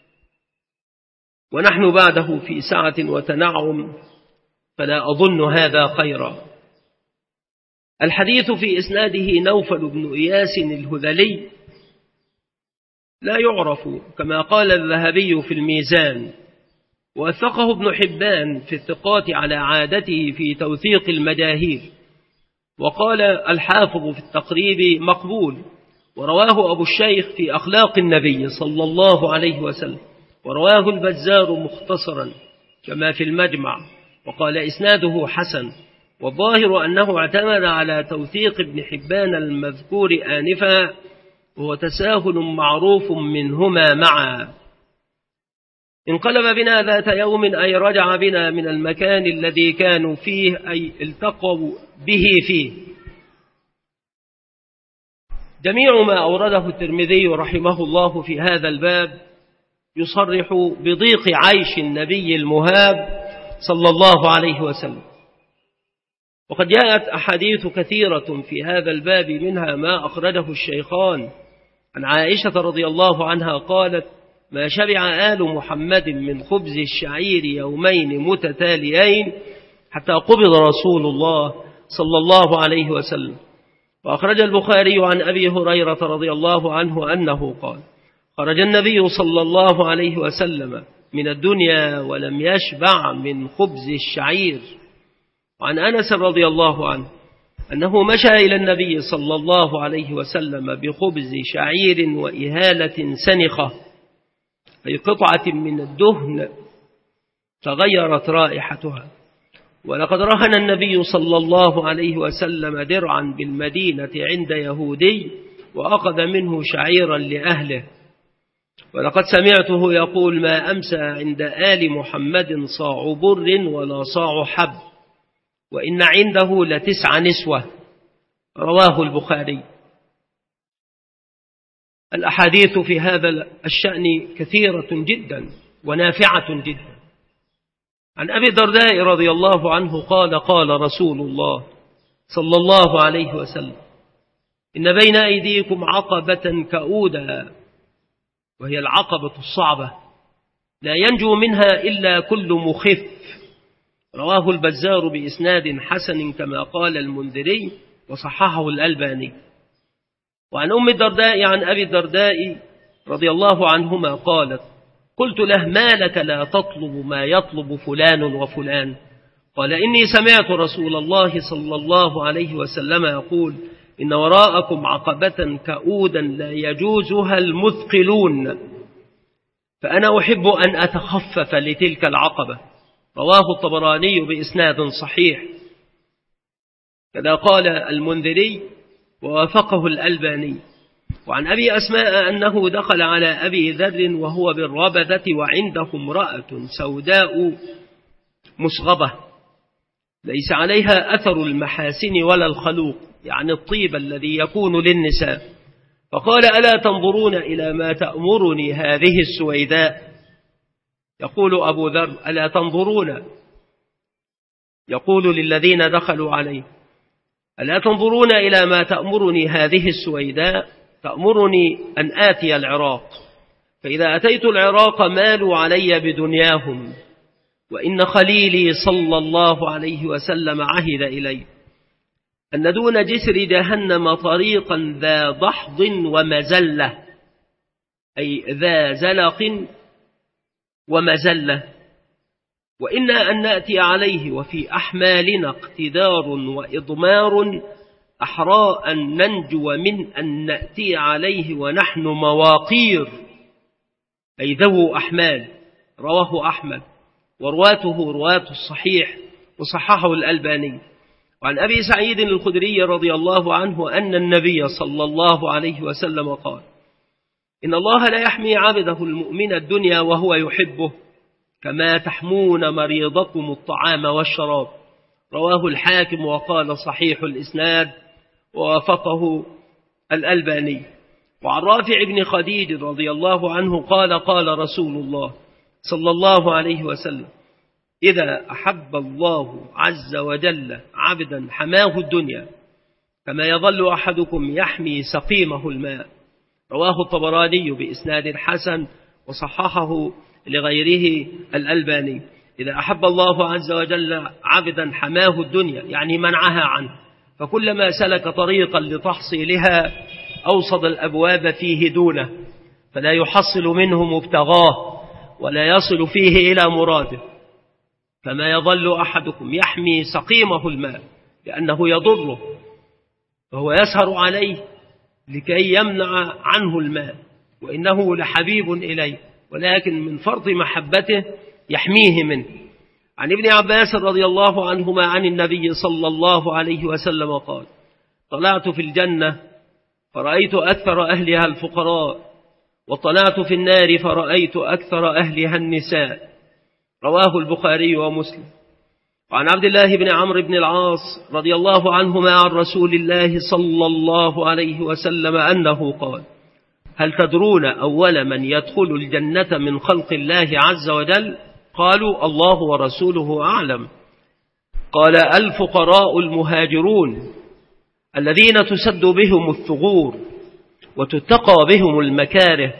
ونحن بعده في سعة وتنعم، فلا أظن هذا خيرا. الحديث في إسناده نوفل بن إياس الهذلي لا يعرف كما قال الذهبي في الميزان، ووثقه ابن حبان في الثقات على عادته في توثيق المجاهيل، وقال الحافظ في التقريب مقبول، ورواه أبو الشيخ في أخلاق النبي صلى الله عليه وسلم، ورواه البزار مختصرا كما في المجمع، وقال إسناده حسن، والظاهر أنه اعتمد على توثيق ابن حبان المذكور آنفا، وهو تساهل معروف منهما معا. انقلب بنا ذات يوم أي رجع بنا من المكان الذي كانوا فيه أي التقوا به فيه. جميع ما أورده الترمذي رحمه الله في هذا الباب يصرح بضيق عيش النبي المهاب صلى الله عليه وسلم، وقد جاءت أحاديث كثيرة في هذا الباب، منها ما أخرجه الشيخان عن عائشة رضي الله عنها قالت ما شبع آل محمد من خبز الشعير يومين متتاليين حتى قبض رسول الله صلى الله عليه وسلم. وأخرج البخاري عن أبي هريرة رضي الله عنه أنه قال خرج النبي صلى الله عليه وسلم من الدنيا ولم يشبع من خبز الشعير. وعن أنس رضي الله عنه أنه مشى إلى النبي صلى الله عليه وسلم بخبز شعير وإهالة سنخة أي قطعة من الدهن تغيرت رائحتها. ولقد رهن النبي صلى الله عليه وسلم درعا بالمدينة عند يهودي وأخذ منه شعيرا لأهله، ولقد سمعته يقول ما أمسى عند آل محمد صاع بر ولا صاع حب، وإن عنده ل9 نسوة. رواه البخاري. الأحاديث في هذا الشأن كثيرة جدا ونافعة جدا. عن أبي الدرداء رضي الله عنه قال قال رسول الله صلى الله عليه وسلم إن بين أيديكم عقبة كؤودا، وهي العقبة الصعبة لا ينجو منها إلا كل مخف. رواه البزار بإسناد حسن كما قال المنذري وصححه الألباني. وعن أم الدرداء عن أبي الدرداء رضي الله عنهما قالت قلت له ما لك لا تطلب ما يطلب فلان وفلان؟ قال إني سمعت رسول الله صلى الله عليه وسلم يقول إن وراءكم عقبة كؤودا لا يجوزها المثقلون، فأنا أحب أن أتخفف لتلك العقبة. رواه الطبراني بإسناد صحيح، كذا قال المنذري ووافقه الألباني. وعن أبي أسماء أنه دخل على أبي ذر وهو بالربذة وعنده امرأة سوداء مصغبة ليس عليها أثر المحاسن ولا الخلوق، يعني الطيب الذي يكون للنساء، فقال ألا تنظرون إلى ما تأمرني هذه السويداء؟ يقول أبو ذر: ألا تنظرون، يقول للذين دخلوا عليه: ألا تنظرون إلى ما تأمرني هذه السويداء؟ تأمرني أن آتي العراق، فإذا أتيت العراق مالوا علي بدنياهم، وإن خليلي صلى الله عليه وسلم عهد إلي أن دون جسر جهنم طريقا ذا دحض ومزلة، أي ذا زلق ومزلة، وإنا أن نأتي عليه وفي أحمالنا اقتدار وإضمار، أحرى أن ننجو من أن نأتي عليه ونحن مواقير، أي ذو أحمال. رواه أحمد، ورواته رواة الصحيح، وصححه الألباني. وعن أبي سعيد الخدري رضي الله عنه أن النبي صلى الله عليه وسلم قال: إن الله لا يحمي عبده المؤمن الدنيا وهو يحبه كما تحمون مريضكم الطعام والشراب. رواه الحاكم وقال صحيح الإسناد، ووافقه الألباني. وعن رافع بن خديج رضي الله عنه قال: قال رسول الله صلى الله عليه وسلم: إذا أحب الله عز وجل عبدا حماه الدنيا كما يظل أحدكم يحمي سقيمه الماء. رواه الطبراني بإسناد حسن، وصححه لغيره الألباني. إذا أحب الله عز وجل عبدا حماه الدنيا، يعني منعها عنه، فكلما سلك طريقا لتحصيلها أوصد الأبواب فيه دونه، فلا يحصل منه مبتغاه ولا يصل فيه إلى مراده. فما يظل أحدكم يحمي سقيمه الماء لأنه يضره، فهو يسهر عليه لكي يمنع عنه الماء، وإنه لحبيب إليه، ولكن من فرط محبته يحميه منه. عن ابن عباس رضي الله عنهما عن النبي صلى الله عليه وسلم قال: طلعت في الجنة فرأيت أكثر أهلها الفقراء، وطلعت في النار فرأيت أكثر أهلها النساء. رواه البخاري ومسلم. وعن عبد الله بن عمرو بن العاص رضي الله عنهما عن رسول الله صلى الله عليه وسلم أنه قال: هل تدرون أول من يدخل الجنة من خلق الله عز وجل؟ قالوا: الله ورسوله أعلم. قال: الفقراء المهاجرون الذين تسد بهم الثغور وتتقى بهم المكاره،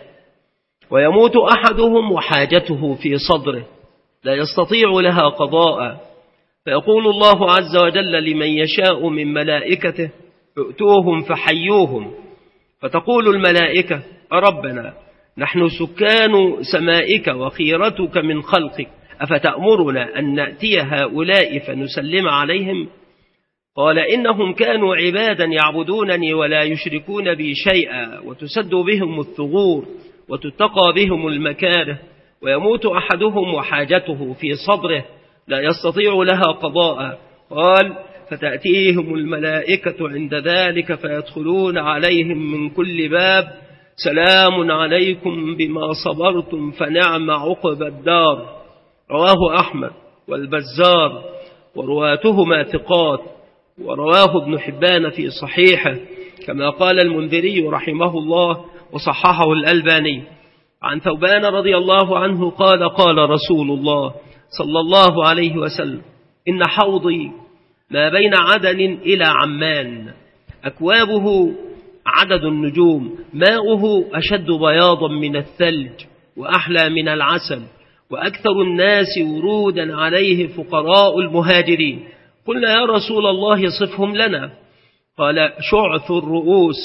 ويموت أحدهم وحاجته في صدره لا يستطيع لها قضاء، فيقول الله عز وجل لمن يشاء من ملائكته: ائتوهم فحيوهم، فتقول الملائكة: ربنا نحن سكان سمائك وخيرتك من خلقك، أفتأمرنا أن نأتي هؤلاء فنسلم عليهم؟ قال: إنهم كانوا عبادا يعبدونني ولا يشركون بي شيئا، وتسد بهم الثغور وتتقى بهم المكاره، ويموت أحدهم وحاجته في صدره لا يستطيع لها قضاء. قال: فتأتيهم الملائكة عند ذلك فيدخلون عليهم من كل باب: سلام عليكم بما صبرتم فنعم عقب الدار. رواه أحمد والبزار، ورواته ثقات، ورواه ابن حبان في صحيحه، كما قال المنذري رحمه الله، وصححه الألباني. عن ثوبان رضي الله عنه قال: قال رسول الله صلى الله عليه وسلم: إن حوضي ما بين عدن إلى عمان، أكوابه عدد النجوم، ماؤه أشد بياضا من الثلج وأحلى من العسل، وأكثر الناس ورودا عليه فقراء المهاجرين. قلنا: يا رسول الله صفهم لنا. قال: شعث الرؤوس،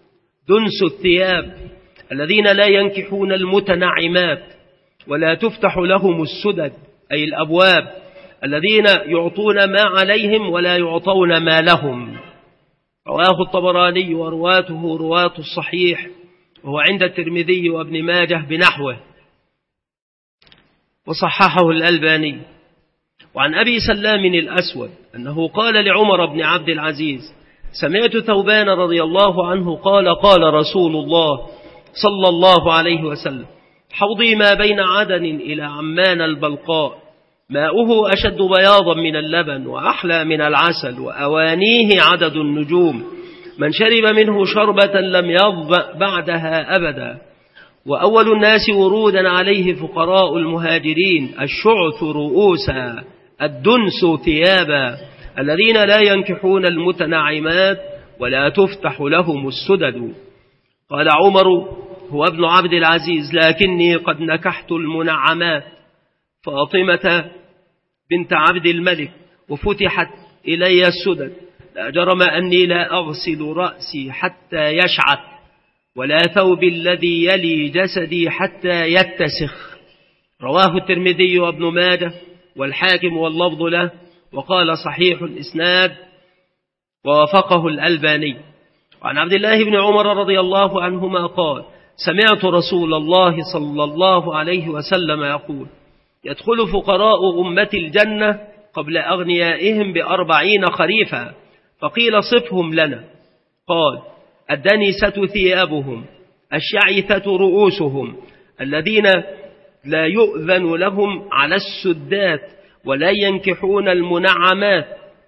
دنس الثياب، الذين لا ينكحون المتنعمات ولا تفتح لهم السدد، أي الأبواب، الذين يعطون ما عليهم ولا يعطون ما لهم. رواه الطبراني، ورواته رواة الصحيح، وهو عند الترمذي وابن ماجه بنحوه، وصححه الألباني. وعن أبي سلام الأسود أنه قال لعمر بن عبد العزيز: سمعت ثوبان رضي الله عنه قال: قال رسول الله صلى الله عليه وسلم: حوضي ما بين عدن إلى عمان البلقاء، ماؤه أشد بياضا من اللبن وأحلى من العسل، وأوانيه عدد النجوم، من شرب منه شربة لم يظمأ بعدها أبدا. وأول الناس ورودا عليه فقراء المهاجرين الشعث رؤوسا الدنس ثيابا الذين لا ينكحون المتنعمات ولا تفتح لهم السدد. قال عمر هو ابن عبد العزيز لكني قد نكحت المنعمات فاطمة بنت عبد الملك وفتحت إلي السدد، لا جرم أني لا أغسل رأسي حتى يشعث ولا ثوب الذي يلي جسدي حتى يتسخ. رواه الترمذي وابن ماجه والحاكم واللفظ له وقال صحيح الإسناد ووافقه الألباني. وعن عبد الله بن عمر رضي الله عنهما قال سمعت رسول الله صلى الله عليه وسلم يقول يدخل فقراء أمتي الجنة قبل أغنيائهم ب40 خريفا، فقيل صفهم لنا، قال الدنسة ثيابهم الشعثة رؤوسهم الذين لا يؤذن لهم على السدات ولا ينكحون المنعمات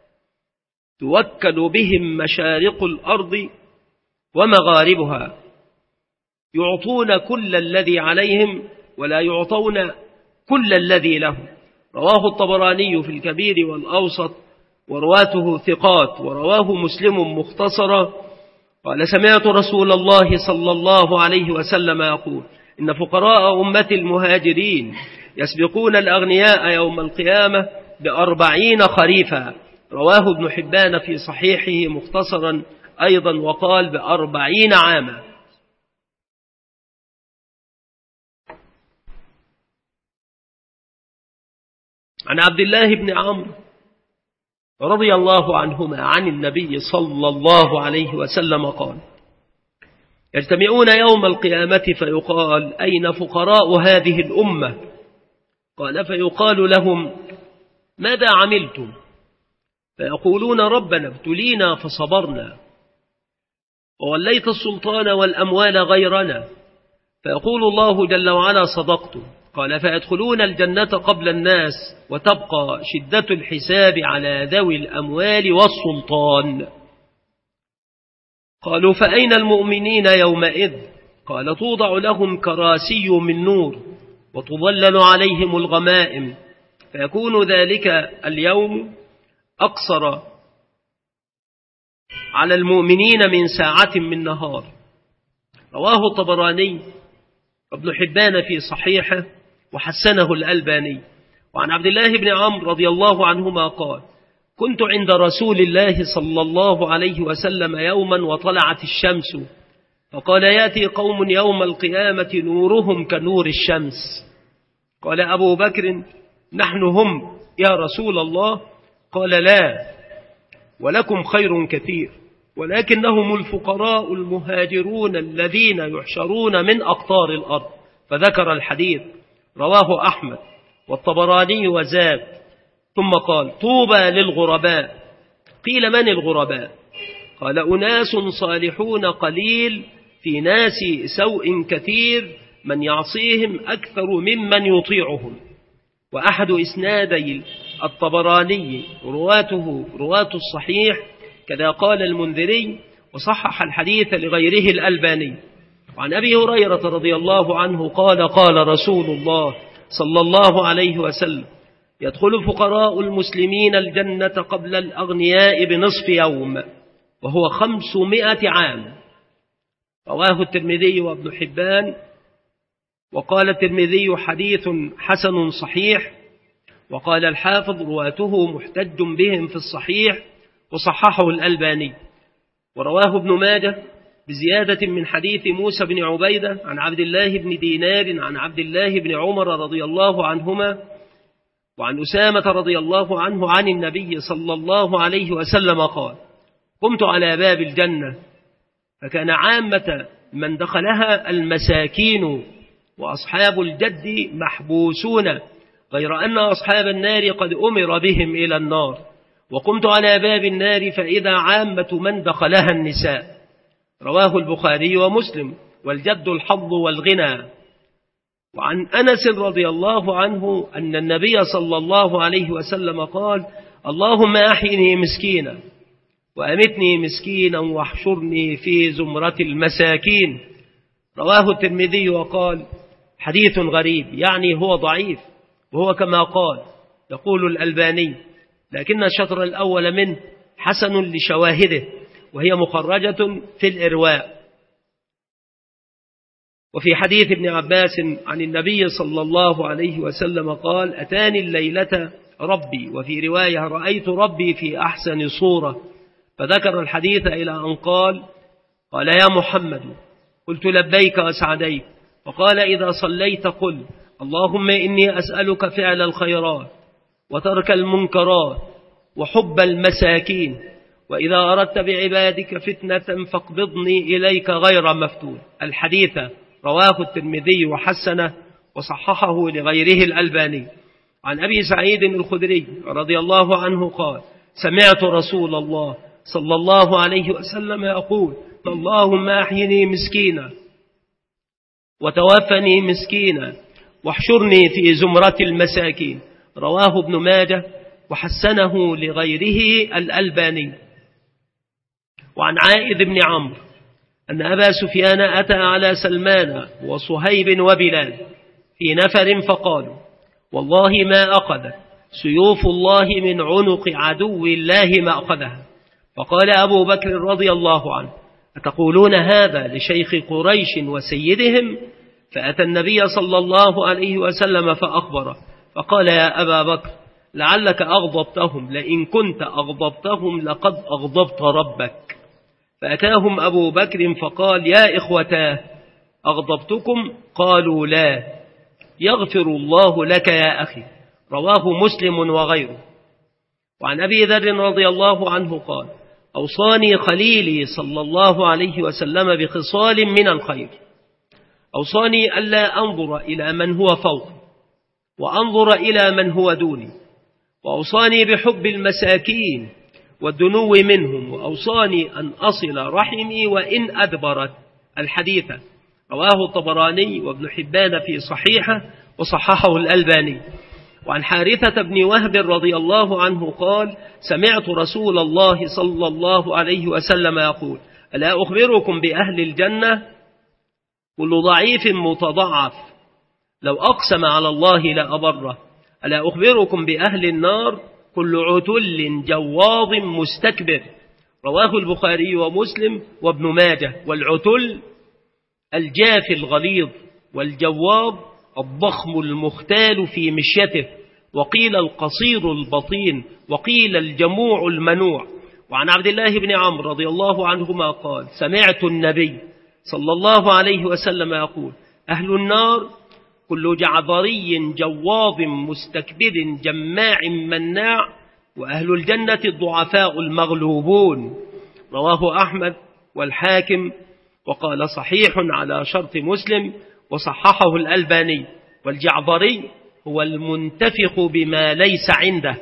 توكل بهم مشارق الأرض ومغاربها يعطون كل الذي عليهم ولا يعطون كل الذي لهم. رواه الطبراني في الكبير والأوسط ورواته ثقات، ورواه مسلم مختصرا قال سمعت رسول الله صلى الله عليه وسلم يقول إن فقراء أمة المهاجرين يسبقون الأغنياء يوم القيامة ب40 خريفا. رواه ابن حبان في صحيحه مختصرا أيضا وقال ب40 عاما. عن عبد الله بن عمرو رضي الله عنهما عن النبي صلى الله عليه وسلم قال يجتمعون يوم القيامة فيقال أين فقراء هذه الأمة؟ قال فيقال لهم ماذا عملتم؟ فيقولون ربنا ابتلينا فصبرنا ووليت السلطان والأموال غيرنا. فيقول الله جل وعلا صدقتم. قال فيدخلون الجنة قبل الناس وتبقى شدة الحساب على ذوي الأموال والسلطان. قالوا فأين المؤمنين يومئذ؟ قال توضع لهم كراسي من نور وتظلل عليهم الغمائم، فيكون ذلك اليوم أقصر على المؤمنين من ساعة من نهار. رواه الطبراني وابن حبان في صحيحه وحسنه الألباني. وعن عبد الله بن عمرو رضي الله عنهما قال كنت عند رسول الله صلى الله عليه وسلم يوما وطلعت الشمس، فقال يأتي قوم يوم القيامة نورهم كنور الشمس. قال أبو بكر نحن هم يا رسول الله؟ قال لا ولكم خير كثير، ولكنهم الفقراء المهاجرون الذين يحشرون من أقطار الأرض. فذكر الحديث. رواه أحمد والطبراني وزاد. ثم قال طوبى للغرباء. قيل من الغرباء؟ قال أناس صالحون قليل في ناس سوء كثير من يعصيهم أكثر ممن يطيعهم. وأحد إسنادي الطبراني رواة الصحيح كذا قال المنذري، وصحح الحديث لغيره الألباني. وعن أبي هريرة رضي الله عنه قال قال رسول الله صلى الله عليه وسلم يدخل فقراء المسلمين الجنة قبل الأغنياء بنصف يوم وهو 500 عام. رواه الترمذي وابن حبان، وقال الترمذي حديث حسن صحيح، وقال الحافظ رواته محتج بهم في الصحيح وصححه الألباني. ورواه ابن ماجه بزيادة من حديث موسى بن عبيدة عن عبد الله بن دينار عن عبد الله بن عمر رضي الله عنهما وعن أسامة رضي الله عنه عن النبي صلى الله عليه وسلم قال قمت على باب الجنة فكان عامة من دخلها المساكين وأصحاب الجد محبوسون، غير أن أصحاب النار قد أمر بهم إلى النار. وقمت على باب النار فإذا عامة من دخلها النساء. رواه البخاري ومسلم. والجد الحظ والغنى. وعن أنس رضي الله عنه أن النبي صلى الله عليه وسلم قال اللهم أحيني مسكينا وأمتني مسكينا واحشرني في زمرة المساكين. رواه الترمذي وقال حديث غريب، يعني هو ضعيف، وهو كما قال يقول الألباني، لكن الشطر الأول منه حسن لشواهده، وهي مخرجة في الإرواء. وفي حديث ابن عباس عن النبي صلى الله عليه وسلم قال أتاني الليلة ربي، وفي رواية رأيت ربي في أحسن صورة، فذكر الحديث إلى أن قال يا محمد، قلت لبيك وسعديك، وقال إذا صليت قل اللهم إني أسألك فعل الخيرات وترك المنكرات وحب المساكين، وإذا أردت بعبادك فتنة فاقبضني إليك غير مفتون. الحديث رواه الترمذي وحسنه وصححه لغيره الألباني. عن أبي سعيد الخدري رضي الله عنه قال سمعت رسول الله صلى الله عليه وسلم يقول اللهم أحيني مسكينا وتوفني مسكينا واحشرني في زمرة المساكين. رواه ابن ماجه وحسنه لغيره الألباني. وعن عائذ بن عمرو أن أبا سفيان أتى على سلمان وصهيب وبلال في نفر فقالوا والله ما أخذت سيوف الله من عنق عدو الله ما أخذها. فقال أبو بكر رضي الله عنه أتقولون هذا لشيخ قريش وسيدهم؟ فأتى النبي صلى الله عليه وسلم فأخبره فقال يا أبا بكر لعلك أغضبتهم، لئن كنت أغضبتهم لقد أغضبت ربك. فأتاهم أبو بكر فقال يا إخوتاه أغضبتكم؟ قالوا لا. يغفر الله لك يا أخي. رواه مسلم وغيره. وعن أبي ذر رضي الله عنه قال أوصاني خليلي صلى الله عليه وسلم بخصال من الخير، أوصاني ألا أنظر إلى من هو فوق وأنظر إلى من هو دوني، وأوصاني بحب المساكين والدنو منهم، وأوصاني أن أصل رحمي وإن أدبرت. الحديث رواه الطبراني وابن حبان في صحيحه وصححه الألباني. وعن حارثة بن وهب رضي الله عنه قال سمعت رسول الله صلى الله عليه وسلم يقول ألا أخبركم بأهل الجنة؟ كل ضعيف متضعف لو أقسم على الله لأبره. ألا أخبركم بأهل النار؟ كل عتل جواظ مستكبر. رواه البخاري ومسلم وابن ماجه. والعتل الجاف الغليظ، والجواظ الضخم المختال في مشيته، وقيل القصير البطين، وقيل الجموع المنوع. وعن عبد الله بن عمرو رضي الله عنهما قال سمعت النبي صلى الله عليه وسلم يقول أهل النار كل جعبري جواظ مستكبر جماع مناع، وأهل الجنة الضعفاء المغلوبون. رواه أحمد والحاكم وقال صحيح على شرط مسلم وصححه الألباني. والجعبري هو المنتفق بما ليس عنده.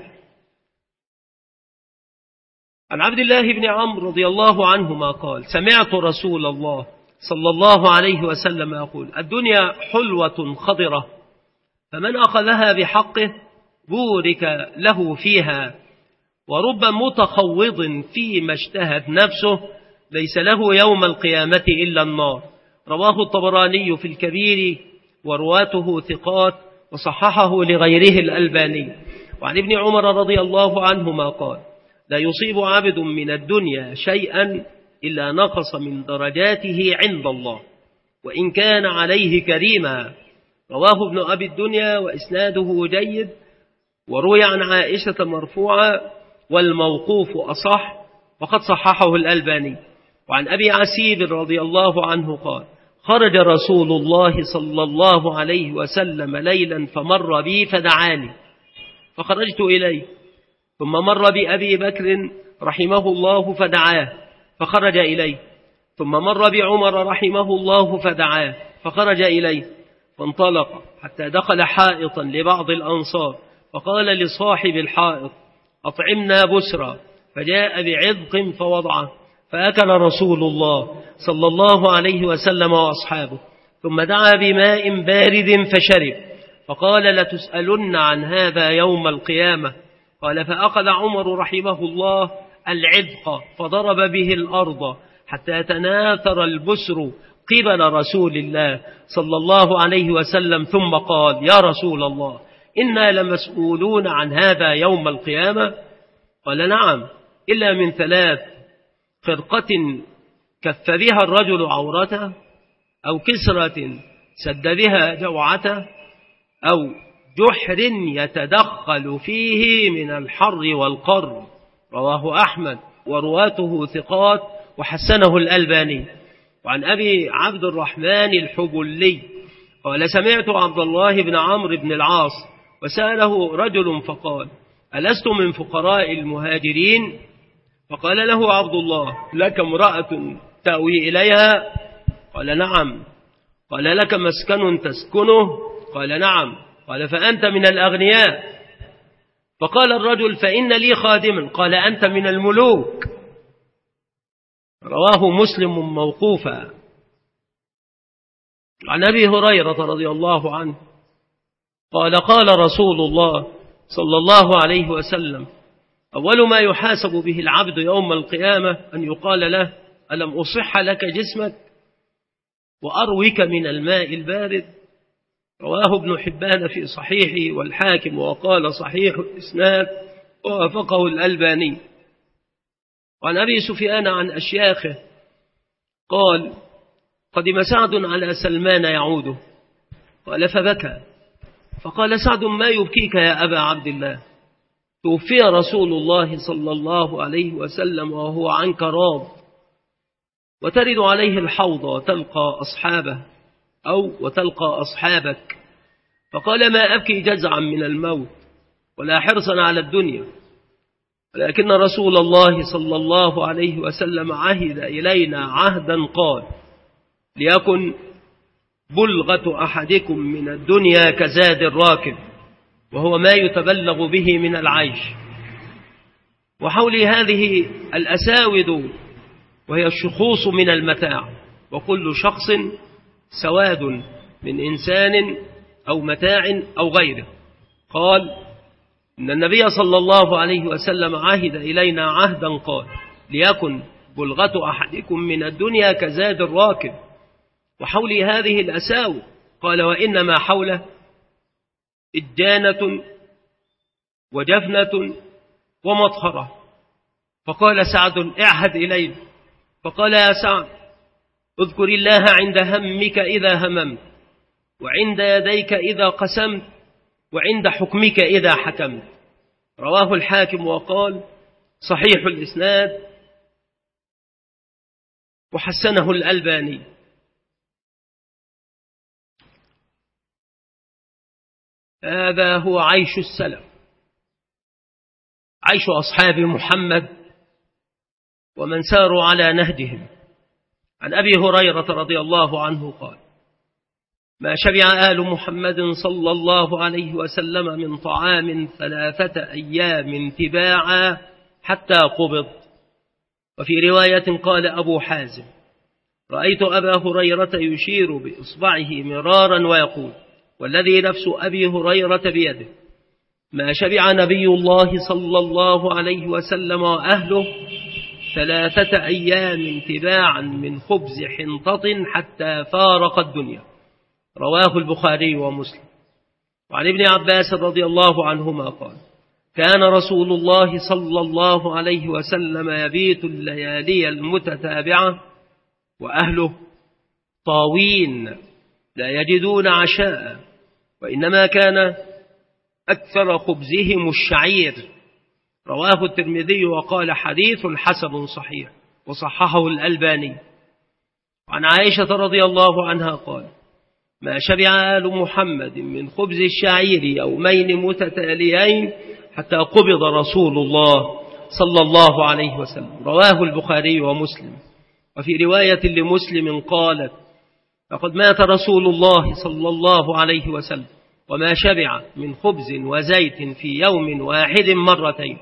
عن عبد الله بن عمرو رضي الله عنهما قال سمعت رسول الله صلى الله عليه وسلم يقول الدنيا حلوة خضرة، فمن أخذها بحقه بورك له فيها، ورب متخوض فيما اشتهت نفسه ليس له يوم القيامة إلا النار. رواه الطبراني في الكبير ورواته ثقات وصححه لغيره الألباني. وعن ابن عمر رضي الله عنهما قال لا يصيب عبد من الدنيا شيئا إلا نقص من درجاته عند الله وإن كان عليه كريما. رواه ابن أبي الدنيا وإسناده جيد. وروي عن عائشة مرفوعا والموقوف أصح وقد صححه الألباني. وعن أبي عسيب رضي الله عنه قال خرج رسول الله صلى الله عليه وسلم ليلا فمر بي فدعاني فخرجت إليه، ثم مر بأبي بكر رحمه الله فدعاه فخرج إليه، ثم مر بعمر رحمه الله فدعاه فخرج إليه، فانطلق حتى دخل حائطا لبعض الأنصار فقال لصاحب الحائط أطعمنا بسرا، فجاء بعذق فوضعه فأكل رسول الله صلى الله عليه وسلم وأصحابه، ثم دعا بماء بارد فشرب، فقال لتسألن عن هذا يوم القيامة. قال فأخذ عمر رحمه الله العذق فضرب به الأرض حتى تناثر البسر قبل رسول الله صلى الله عليه وسلم ثم قال: يا رسول الله، إنا لمسؤولون عن هذا يوم القيامة. قال: نعم، إلا من ثلاث: خرقة كف بها الرجل عورته، أو كسرة سد بها جوعته، أو جحر يتدخل فيه من الحر والقر. رواه أحمد ورواته ثقات وحسنه الألباني. وعن أبي عبد الرحمن الحبلي قال: سمعت عبد الله بن عمرو بن العاص وسأله رجل فقال: ألست من فقراء المهاجرين؟ فقال له عبد الله: لك امرأة تأوي إليها؟ قال: نعم. قال: لك مسكن تسكنه؟ قال: نعم. قال: فأنت من الأغنياء. فقال الرجل: فإن لي خادما. قال: أنت من الملوك. رواه مسلم موقوفا. عن أبي هريرة رضي الله عنه قال: قال رسول الله صلى الله عليه وسلم: أول ما يحاسب به العبد يوم القيامة أن يقال له: ألم أصح لك جسمك وأروك من الماء البارد؟ رواه ابن حبان في صحيحه والحاكم وقال: صحيح الإسناد، ووافقه الألباني. وعن أبي سفيان عن أشياخه قال: قدم سعد على سلمان يعوده. قال: فبكى. فقال سعد: ما يبكيك يا أبا عبد الله؟ توفي رسول الله صلى الله عليه وسلم وهو عنك راض، وترد عليه الحوض وتلقى أصحابه وتلقى أصحابك. فقال: ما أبكي جزعا من الموت ولا حرصا على الدنيا، ولكن رسول الله صلى الله عليه وسلم عهد إلينا عهدا قال: ليكن بلغة أحدكم من الدنيا كزاد الراكب، وهو ما يتبلغ به من العيش. وحولي هذه الأساود وهي الشخوص من المتاع، وكل شخص سواد من إنسان أو متاع أو غيره. قال: إن النبي صلى الله عليه وسلم عهد إلينا عهدا قال: ليكن بلغة أحدكم من الدنيا كزاد الراكب. وحولي هذه الأساود قال: وإنما حوله إجانة وجفنة ومطهرة. فقال سعد: اعهد إلينا. فقال: يا سعد، اذكر الله عند همك إذا هممت، وعند يديك إذا قسمت، وعند حكمك إذا حكمت. رواه الحاكم وقال: صحيح الإسناد، وحسنه الألباني. هذا هو عيش السلف، عيش أصحاب محمد ومن ساروا على نهجهم. عن أبي هريرة رضي الله عنه قال: ما شبع آل محمد صلى الله عليه وسلم من طعام 3 أيام تباعا حتى قبض. وفي رواية قال أبو حازم: رأيت أبا هريرة يشير بإصبعه مرارا ويقول: والذي نفس أبي هريرة بيده، ما شبع نبي الله صلى الله عليه وسلم وأهله 3 أيام تباعا من خبز حنطة حتى فارق الدنيا. رواه البخاري ومسلم. وعن ابن عباس رضي الله عنهما قال: كان رسول الله صلى الله عليه وسلم يبيت الليالي المتتابعة وأهله طاوين لا يجدون عشاء، وإنما كان أكثر خبزهم الشعير. رواه الترمذي وقال: حديث حسن صحيح، وصححه الألباني. عن عائشة رضي الله عنها قال: ما شبع آل محمد من خبز الشعير يومين متتاليين حتى قبض رسول الله صلى الله عليه وسلم. رواه البخاري ومسلم. وفي رواية لمسلم قالت: لقد مات رسول الله صلى الله عليه وسلم وما شبع من خبز وزيت في يوم واحد مرتين.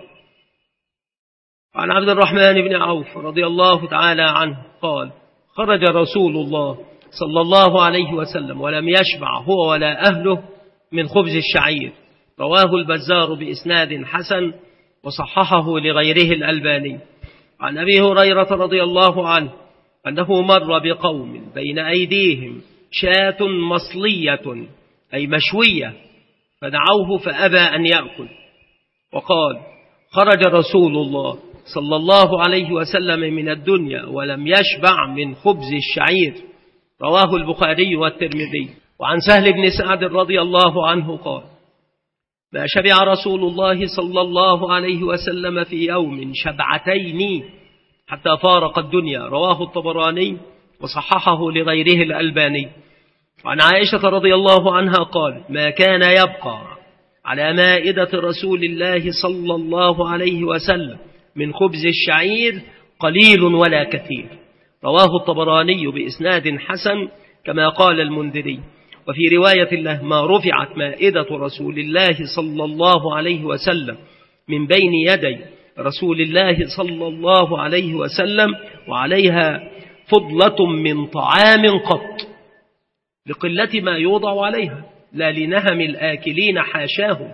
عن عبد الرحمن بن عوف رضي الله تعالى عنه قال: خرج رسول الله صلى الله عليه وسلم ولم يشبع هو ولا أهله من خبز الشعير. رواه البزار بإسناد حسن، وصححه لغيره الألباني. عن أبي هريرة رضي الله عنه أنه مر بقوم بين أيديهم شاة مصلية أي مشوية، فدعوه فأبى أن يأكل، وقال: خرج رسول الله صلى الله عليه وسلم من الدنيا ولم يشبع من خبز الشعير. رواه البخاري والترمذي. وعن سهل بن سعد رضي الله عنه قال: ما شبع رسول الله صلى الله عليه وسلم في يوم شبعتين حتى فارق الدنيا. رواه الطبراني وصححه لغيره الألباني. وعن عائشة رضي الله عنها قال: ما كان يبقى على مائدة رسول الله صلى الله عليه وسلم من خبز الشعير قليل ولا كثير. رواه الطبراني بإسناد حسن كما قال المنذري. وفي رواية له: ما رفعت مائدة رسول الله صلى الله عليه وسلم من بين يدي رسول الله صلى الله عليه وسلم وعليها فضلة من طعام قط، لقلة ما يوضع عليها لا لنهم الآكلين حاشاه.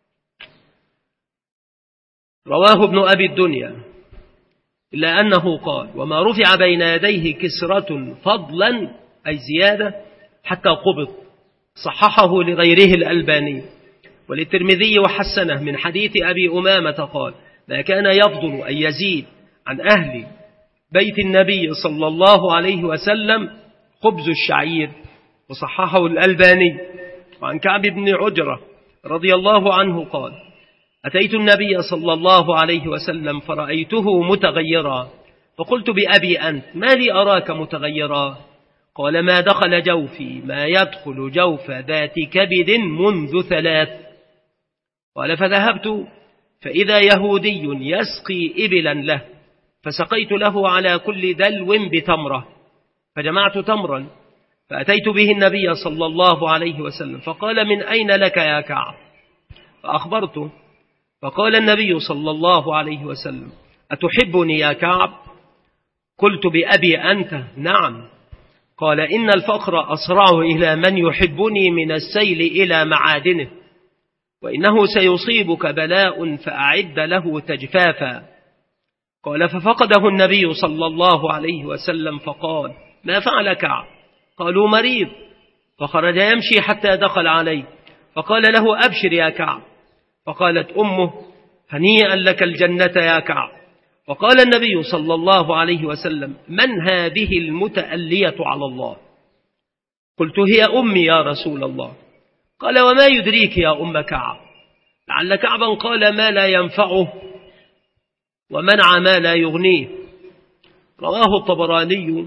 رواه ابن أبي الدنيا، إلا أنه قال: وما رفع بين يديه كسرة فضلا أي زيادة حتى قبض. صححه لغيره الألباني. وللترمذي وحسنه من حديث أبي أمامة قال: ما كان يفضل أن يزيد عن أهل بيت النبي صلى الله عليه وسلم خبز الشعير. وصححه الألباني. وعن كعب بن عجرة رضي الله عنه قال: أتيت النبي صلى الله عليه وسلم فرأيته متغيرا، فقلت: بأبي أنت، ما لي أراك متغيرا؟ قال: ما دخل جوفي ما يدخل جوف ذات كبد منذ 3. قال: فذهبت فإذا يهودي يسقي إبلا له، فسقيت له على كل دلو بتمرة، فجمعت تمرا فأتيت به النبي صلى الله عليه وسلم، فقال: من أين لك يا كعب؟ فأخبرته، فقال النبي صلى الله عليه وسلم: أتحبني يا كعب؟ قلت: بأبي أنت، نعم. قال: إن الفقر أسرع إلى من يحبني من السيل إلى معادنه، وإنه سيصيبك بلاء فأعد له تجفافا. قال: ففقده النبي صلى الله عليه وسلم فقال: ما فعل كعب؟ قالوا: مريض. فخرج يمشي حتى دخل عليه، فقال له: أبشر يا كعب. فقالت أمه: هنيئا لك الجنة يا كعب. وقال النبي صلى الله عليه وسلم: من هذه المتألية على الله؟ قلت: هي أمي يا رسول الله. قال: وما يدريك يا أم كعب؟ لعل كعبا قال ما لا ينفعه ومنع ما لا يغنيه. رواه الطبراني.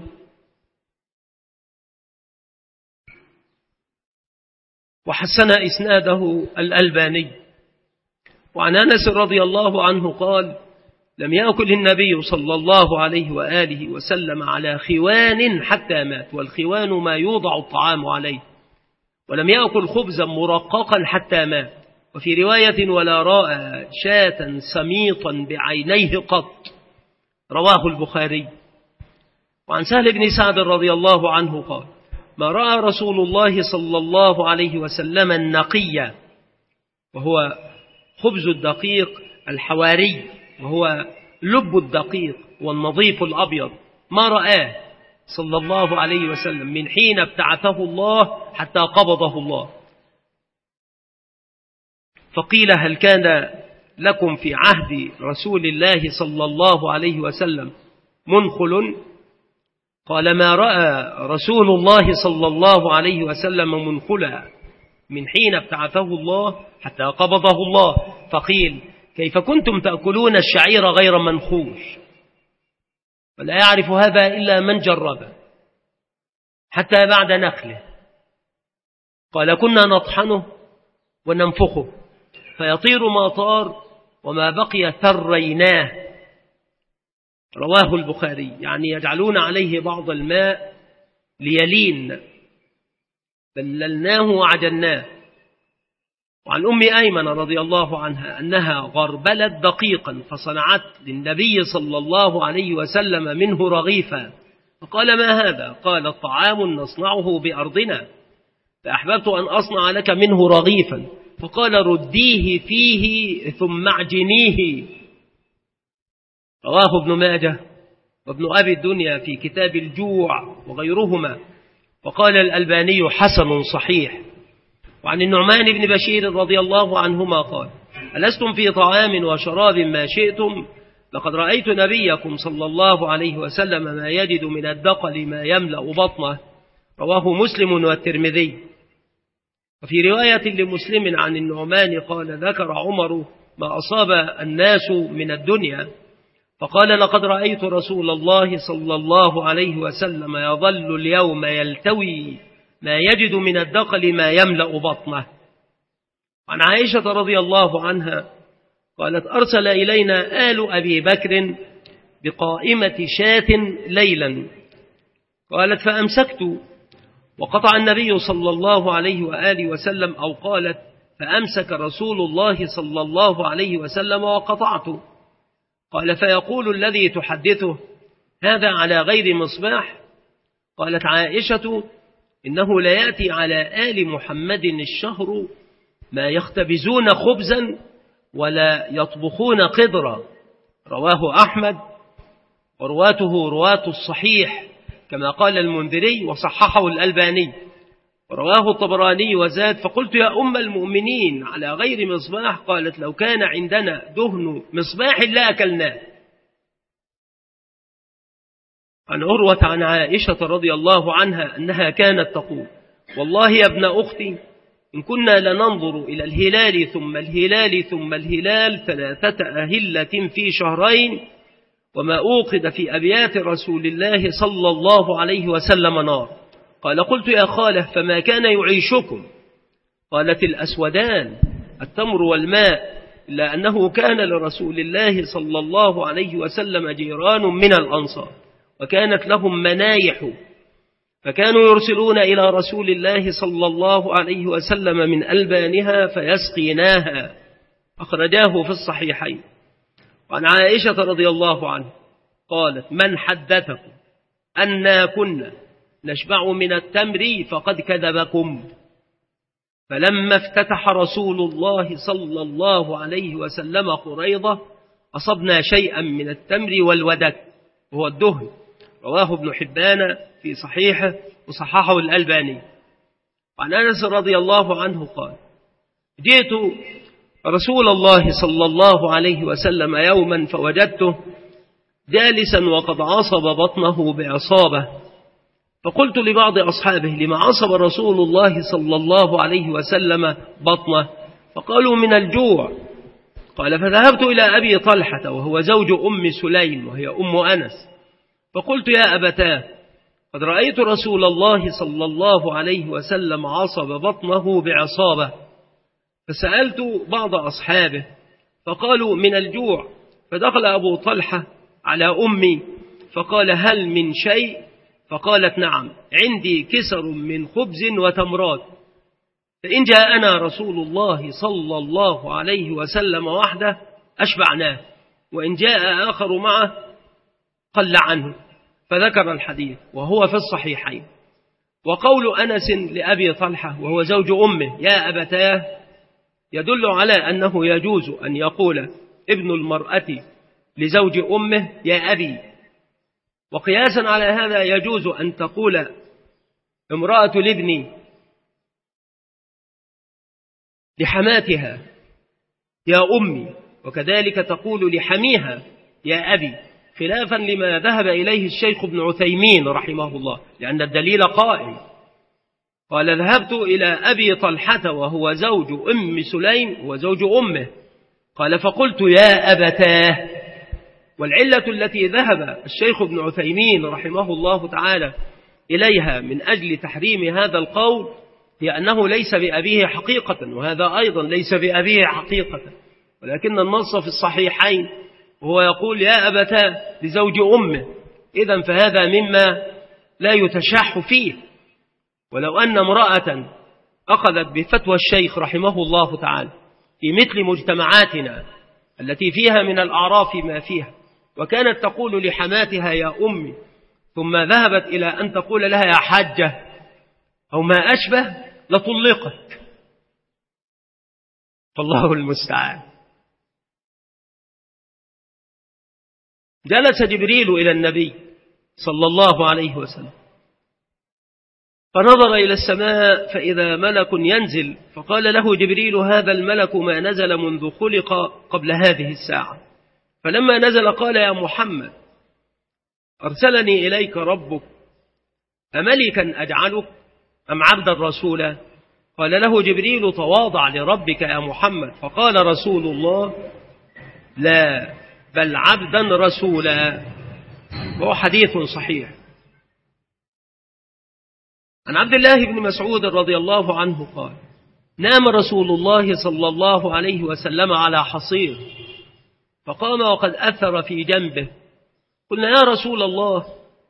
وحسن إسناده الألباني. وعن أنس رضي الله عنه قال: لم يأكل النبي صلى الله عليه وآله وسلم على خوان حتى مات، والخوان ما يوضع الطعام عليه، ولم يأكل خبزا مرققا حتى مات. وفي رواية: ولا رأى شاة سميطا بعينيه قط. رواه البخاري. وعن سهل بن سعد رضي الله عنه قال: ما رأى رسول الله صلى الله عليه وسلم النقي، وهو خبز الدقيق الحواري، وهو لب الدقيق والنظيف الأبيض، ما رآه صلى الله عليه وسلم من حين ابتعثه الله حتى قبضه الله. فقيل: هل كان لكم في عهد رسول الله صلى الله عليه وسلم منخل؟ قال: ما رأى رسول الله صلى الله عليه وسلم منخلا من حين ابتعثه الله حتى قبضه الله. فقيل: كيف كنتم تأكلون الشعير غير منخوش؟ ولا يعرف هذا إلا من جربه حتى بعد نخله. قال: كنا نطحنه وننفخه فيطير ما طار، وما بقي ثريناه. رواه البخاري. يعني يجعلون عليه بعض الماء ليلين، بللناه وعجناه. وعن أم أيمن رضي الله عنها أنها غربلت دقيقا فصنعت للنبي صلى الله عليه وسلم منه رغيفا، فقال: ما هذا؟ قال: طعام نصنعه بأرضنا، فأحببت أن أصنع لك منه رغيفا. فقال: رديه فيه ثم اعجنيه. رواه ابن ماجه وابن أبي الدنيا في كتاب الجوع وغيرهما. وقال الألباني حسن صحيح. وعن النعمان بن بشير رضي الله عنهما قال: ألستم في طعام وشراب ما شئتم؟ لقد رأيت نبيكم صلى الله عليه وسلم ما يجد من الدقل ما يملأ بطنه. رواه مسلم والترمذي. وفي رواية لمسلم عن النعمان قال: ذكر عمر ما أصاب الناس من الدنيا فقال: لقد رأيت رسول الله صلى الله عليه وسلم يظل اليوم يلتوي ما يجد من الدقل ما يملأ بطنه. عن عائشة رضي الله عنها قالت: أرسل إلينا آل أبي بكر بقائمة شاة ليلا. قالت: فأمسكت وقطع النبي صلى الله عليه وآله وسلم، أو قالت: فأمسك رسول الله صلى الله عليه وسلم وقطعت. قال: فيقول الذي تحدثه: هذا على غير مصباح؟ قالت عائشة: إنه لا يأتي على آل محمد الشهر ما يختبزون خبزا ولا يطبخون قدرا. رواه أحمد، ورواته رواة الصحيح كما قال المنذري وصححه الألباني. ورواه الطبراني وزاد: فقلت: يا أم المؤمنين، على غير مصباح؟ قالت: لو كان عندنا دهن مصباح لأكلناه. عن عروة عن عائشة رضي الله عنها أنها كانت تقول: والله يا ابن أختي، إن كنا لننظر إلى الهلال ثم الهلال ثم الهلال 3 أهلة في شهرين، وما أوقد في أبيات رسول الله صلى الله عليه وسلم نار. قال: قلت: يا خالة، فما كان يعيشكم؟ قالت: الأسودان، التمر والماء، إلا أنه كان لرسول الله صلى الله عليه وسلم جيران من الأنصار، وكانت لهم منايح، فكانوا يرسلون إلى رسول الله صلى الله عليه وسلم من ألبانها فيسقيناها. أخرجاه في الصحيحين. وعن عائشة رضي الله عنها قالت: من حدثكم أنا كنا نشبع من التمر فقد كذبكم. فلما افتتح رسول الله صلى الله عليه وسلم قريضة أصبنا شيئا من التمر والودك، وهو الدهن. رواه ابن حبان في صحيحه وصححه الألباني. وعن أنس رضي الله عنه قال: جئت رسول الله صلى الله عليه وسلم يوما فوجدته جالسا وقد عصب بطنه بعصابة، فقلت لبعض أصحابه: لما عصب رسول الله صلى الله عليه وسلم بطنه؟ فقالوا: من الجوع. قال: فذهبت إلى أبي طلحة وهو زوج أم سليم وهي أم أنس، فقلت: يا أبتاه، قد رأيت رسول الله صلى الله عليه وسلم عصب بطنه بعصابة. فسألت بعض أصحابه فقالوا: من الجوع. فدخل أبو طلحة على أمي فقال: هل من شيء؟ فقالت: نعم، عندي كسر من خبز وتمرات، فإن جاءنا رسول الله صلى الله عليه وسلم وحده أشبعناه، وإن جاء آخر معه قل عنه. فذكر الحديث وهو في الصحيحين. وقول أنس لأبي طلحة وهو زوج أمه: يا أبتاه، يدل على أنه يجوز أن يقول ابن المرأة لزوج أمه: يا أبي. وقياسا على هذا يجوز أن تقول امرأة الابن لحماتها: يا أمي، وكذلك تقول لحميها: يا أبي، خلافا لما ذهب إليه الشيخ ابن عثيمين رحمه الله، لأن الدليل قائم. قال: ذهبت إلى أبي طلحة وهو زوج أم سليم وزوج أمه. قال: فقلت: يا أبتاه. والعلة التي ذهب الشيخ ابن عثيمين رحمه الله تعالى إليها من أجل تحريم هذا القول هي أنه ليس بأبيه حقيقة، وهذا أيضا ليس بأبيه حقيقة، ولكن النص في الصحيحين وهو يقول: يا أبتاه لزوج أمه. إذن فهذا مما لا يتشاح فيه. ولو أن امرأة أخذت بفتوى الشيخ رحمه الله تعالى في مثل مجتمعاتنا التي فيها من الأعراف ما فيها، وكانت تقول لحماتها: يا أمي، ثم ذهبت إلى أن تقول لها: يا حاجة أو ما أشبه، لطلقت. فالله المستعان. جلس جبريل إلى النبي صلى الله عليه وسلم فنظر إلى السماء فإذا ملك ينزل، فقال له جبريل: هذا الملك ما نزل منذ خلق قبل هذه الساعة. فلما نزل قال: يا محمد، أرسلني إليك ربك أملكا أجعلك أم عبدا رسولا؟ قال له جبريل: تواضع لربك يا محمد. فقال رسول الله: لا، بل عبدا رسولا. وهو حديث صحيح. عن عبد الله بن مسعود رضي الله عنه قال: نام رسول الله صلى الله عليه وسلم على حصير، فقام وقد أثر في جنبه. قلنا: يا رسول الله،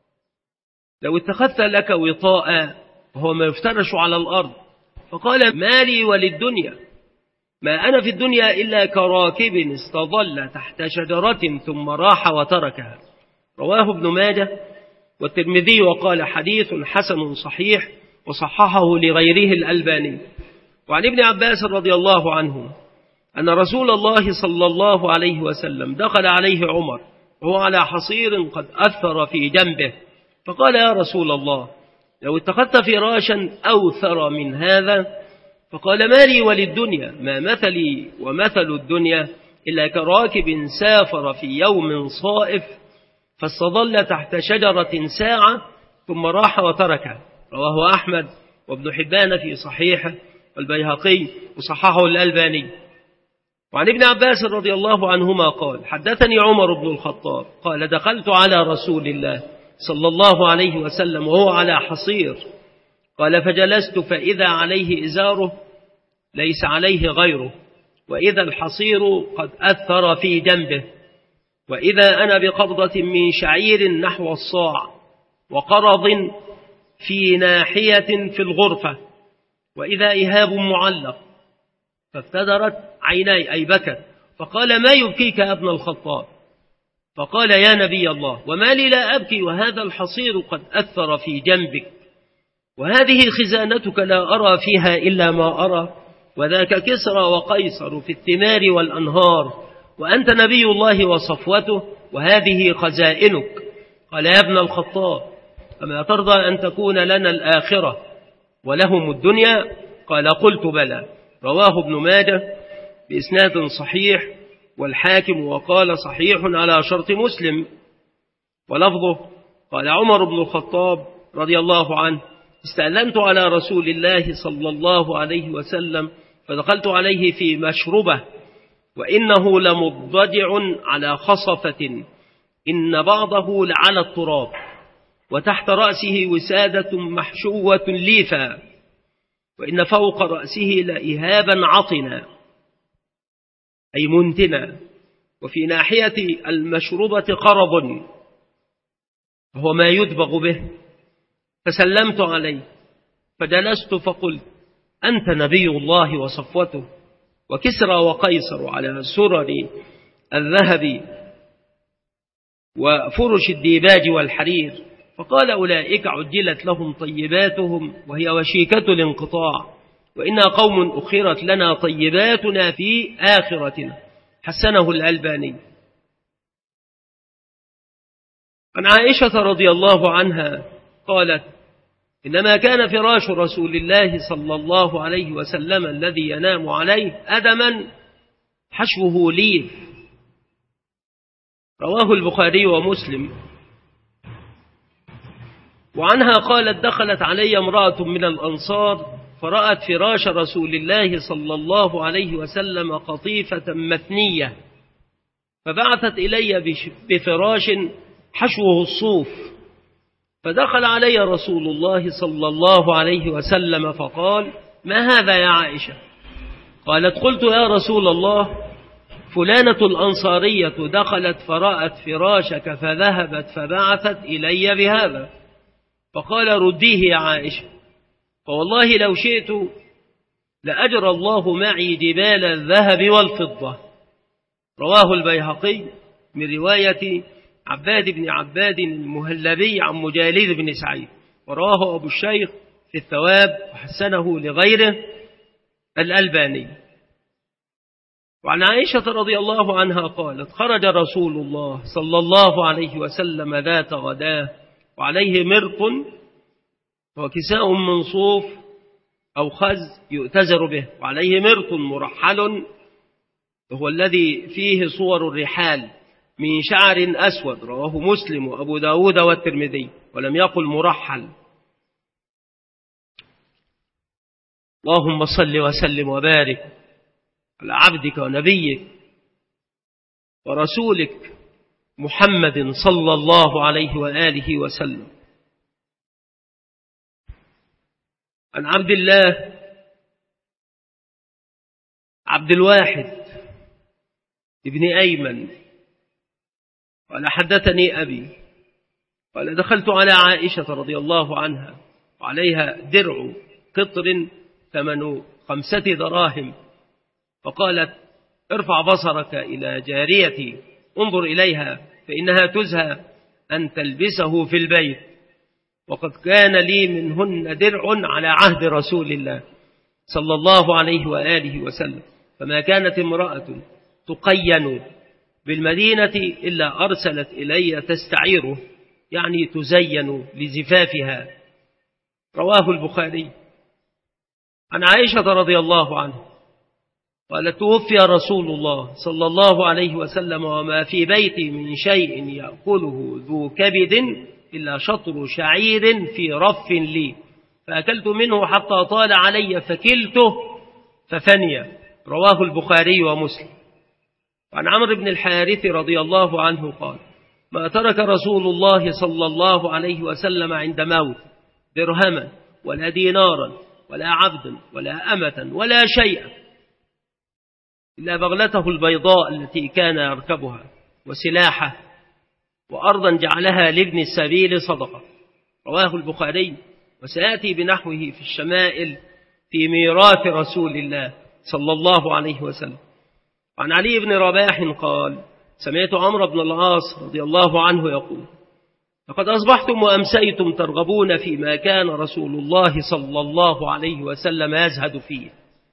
لو اتخذت لك وطاء وهو ما يفترش على الأرض. فقال: ما لي وللدنيا، ما أنا في الدنيا إلا كراكب استظل تحت شجرة ثم راح وتركها. رواه ابن ماجه والترمذي وقال: حديث حسن صحيح، وصححه لغيره الألباني. وعن ابن عباس رضي الله عنه أن رسول الله صلى الله عليه وسلم دخل عليه عمر وهو على حصير قد أثر في جنبه، فقال: يا رسول الله، لو اتخذت فراشا أوثر من هذا. فقال: ما لي وللدنيا، ما مثلي ومثل الدنيا إلا كراكب سافر في يوم صائف فاستظل تحت شجرة ساعة ثم راح وتركها. رواه أحمد وابن حبان في صحيحه والبيهقي وصححه الألباني. وعن ابن عباس رضي الله عنهما قال: حدثني عمر بن الخطاب قال: دخلت على رسول الله صلى الله عليه وسلم وهو على حصير، قال: فجلست فإذا عليه إزاره ليس عليه غيره، وإذا الحصير قد أثر في جنبه، وإذا أنا بقبضة من شعير نحو الصاع، وقرض في ناحية في الغرفة، وإذا إهاب معلق. فابتدرت عيناي أي بكت، فقال: ما يبكيك يا ابن الخطاب؟ فقال: يا نبي الله، وما لي لا أبكي وهذا الحصير قد أثر في جنبك، وهذه خزانتك لا أرى فيها إلا ما أرى، وذاك كسرى وقيصر في الثمار والأنهار، وأنت نبي الله وصفوته، وهذه خزائنك. قال: يا ابن الخطاب، أما ترضى أن تكون لنا الآخرة ولهم الدنيا؟ قال: قلت بلى. رواه ابن ماجه بإسناد صحيح، والحاكم وقال: صحيح على شرط مسلم. ولفظه: قال عمر بن الخطاب رضي الله عنه: استأذنت على رسول الله صلى الله عليه وسلم فدخلت عليه في مشربة، وإنه لمضجع على خصفة، إن بعضه لعلى التراب، وتحت رأسه وسادة محشوة ليفا، وإن فوق رأسه لإهابا عطنا أي منتنا، وفي ناحية المشربة قرض وهو ما يدبغ به. فسلمت عليه فجلست فقلت: أنت نبي الله وصفوته، وكسرى وقيصر على سرر الذهب وفرش الديباج والحرير. فقال: أولئك عجلت لهم طيباتهم وهي وشيكة الانقطاع، وإنا قوم أخرت لنا طيباتنا في آخرتنا. حسنه الألباني. عن عائشة رضي الله عنها قالت: إنما كان فراش رسول الله صلى الله عليه وسلم الذي ينام عليه أدما حشوه ليف. رواه البخاري ومسلم. وعنها قالت: دخلت علي امرأة من الأنصار فرأت فراش رسول الله صلى الله عليه وسلم قطيفة مثنية، فبعثت إلي بفراش حشوه الصوف، فدخل علي رسول الله صلى الله عليه وسلم فقال: ما هذا يا عائشة؟ قالت: قلت: يا رسول الله، فلانة الأنصارية دخلت فرأت فراشك فذهبت فبعثت إلي بهذا. فقال: رديه يا عائشة، فوالله لو شئت لأجرى الله معي جبال الذهب والفضة. رواه البيهقي من رواية عباد بن عباد المهلبي عن مجالد بن سعيد، ورواه أبو الشيخ في الثواب وحسنه لغيره الألباني. وعن عائشة رضي الله عنها قالت: خرج رسول الله صلى الله عليه وسلم ذات غداه وعليه مرط وكساء من صوف أو خز يؤتزر به، وعليه مرط مرحل وهو الذي فيه صور الرحال من شعر أسود، رواه مسلم وأبو داود والترمذي، ولم يقل مرحل. اللهم صل وسلم وبارك على عبدك ونبيك ورسولك محمد صلى الله عليه وآله وسلم. عن عبد الله عبد الواحد ابن أيمن قال: حدثني أبي قال: دخلت على عائشة رضي الله عنها وعليها درع قطر ثمن 5 دراهم، فقالت: ارفع بصرك إلى جاريتي انظر إليها فإنها تزهى أن تلبسه في البيت، وقد كان لي منهن درع على عهد رسول الله صلى الله عليه وآله وسلم، فما كانت امرأة تقين بالمدينة إلا أرسلت إلي تستعيره، يعني تزين لزفافها. رواه البخاري. عن عائشة رضي الله عنها قالت: توفي رسول الله صلى الله عليه وسلم وما في بيتي من شيء يأكله ذو كبد إلا شطر شعير في رف لي، فأكلت منه حتى طال علي فكلته ففني. رواه البخاري ومسلم. وعن عمرو بن الحارث رضي الله عنه قال: ما ترك رسول الله صلى الله عليه وسلم عند موت درهما ولا دينارا ولا عبدا ولا أمة ولا شيئا إلا بغلته البيضاء التي كان يركبها وسلاحه وأرضا جعلها لابن السبيل صدقة. رواه البخاري. وسيأتي بنحوه في الشمائل في ميراث رسول الله صلى الله عليه وسلم. وعن علي بن رباح قال: سمعت عمرو بن العاص رضي الله عنه يقول: لقد أصبحتم وأمسيتم ترغبون فيما كان رسول الله صلى الله عليه وسلم يزهد فيه.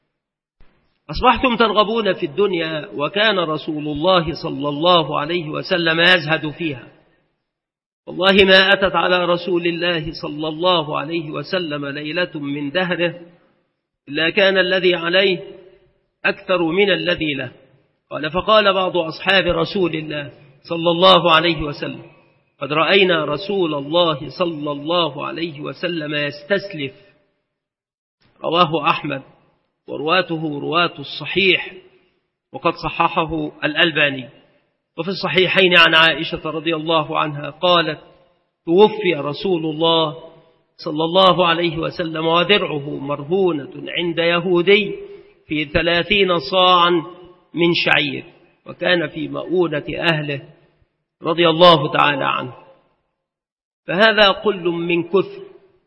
أصبحتم ترغبون في الدنيا وكان رسول الله صلى الله عليه وسلم يزهد فيها. والله ما أتت على رسول الله صلى الله عليه وسلم ليلة من دهره إلا كان الذي عليه أكثر من الذي له. قال: فقال بعض أصحاب رسول الله صلى الله عليه وسلم: قد رأينا رسول الله صلى الله عليه وسلم يستسلف. رواه أحمد ورواته رواة الصحيح، وقد صححه الألباني. وفي الصحيحين عن عائشة رضي الله عنها قالت: توفي رسول الله صلى الله عليه وسلم ودرعه مرهونة عند يهودي في 30 صاعا من شعير، وكان في مؤونة أهله رضي الله تعالى عنه. فهذا كل من كثر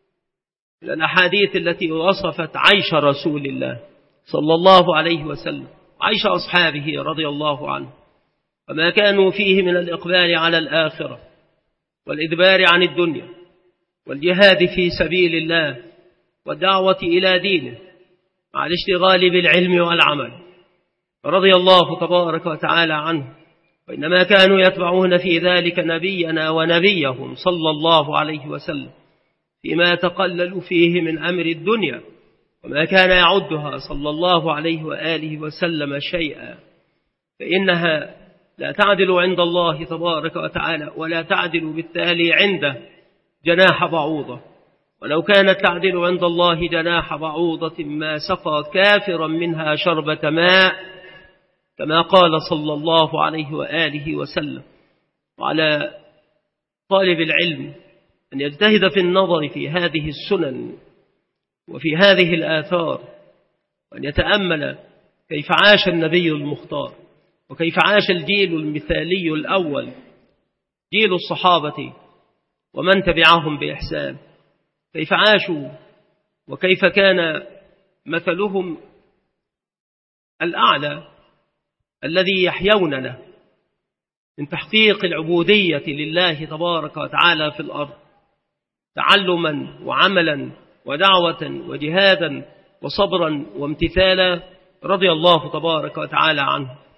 الأحاديث التي وصفت عيش رسول الله صلى الله عليه وسلم، عيش أصحابه رضي الله عنه، وما كانوا فيه من الإقبال على الآخرة والإدبار عن الدنيا والجهاد في سبيل الله والدعوة إلى دينه مع الاشتغال بالعلم والعمل، رضي الله تبارك وتعالى عنه. وإنما كانوا يتبعون في ذلك نبينا ونبيهم صلى الله عليه وسلم فيما يتقلل فيه من أمر الدنيا، وما كان يعدها صلى الله عليه وآله وسلم شيئا، فإنها لا تعدل عند الله تبارك وتعالى ولا تعدل بالتالي عنده جناح بعوضة، ولو كانت تعدل عند الله جناح بعوضة ما سقى كافرا منها شربة ماء، كما قال صلى الله عليه وآله وسلم. وعلى طالب العلم أن يجتهد في النظر في هذه السنن وفي هذه الآثار، وأن يتأمل كيف عاش النبي المختار، وكيف عاش الجيل المثالي الأول، جيل الصحابة ومن تبعهم بإحسان، كيف عاشوا وكيف كان مثلهم الأعلى الذي يحيون له من تحقيق العبودية لله تبارك وتعالى في الأرض، تعلما وعملا ودعوة وجهادا وصبرا وامتثالا رضي الله تبارك وتعالى عنه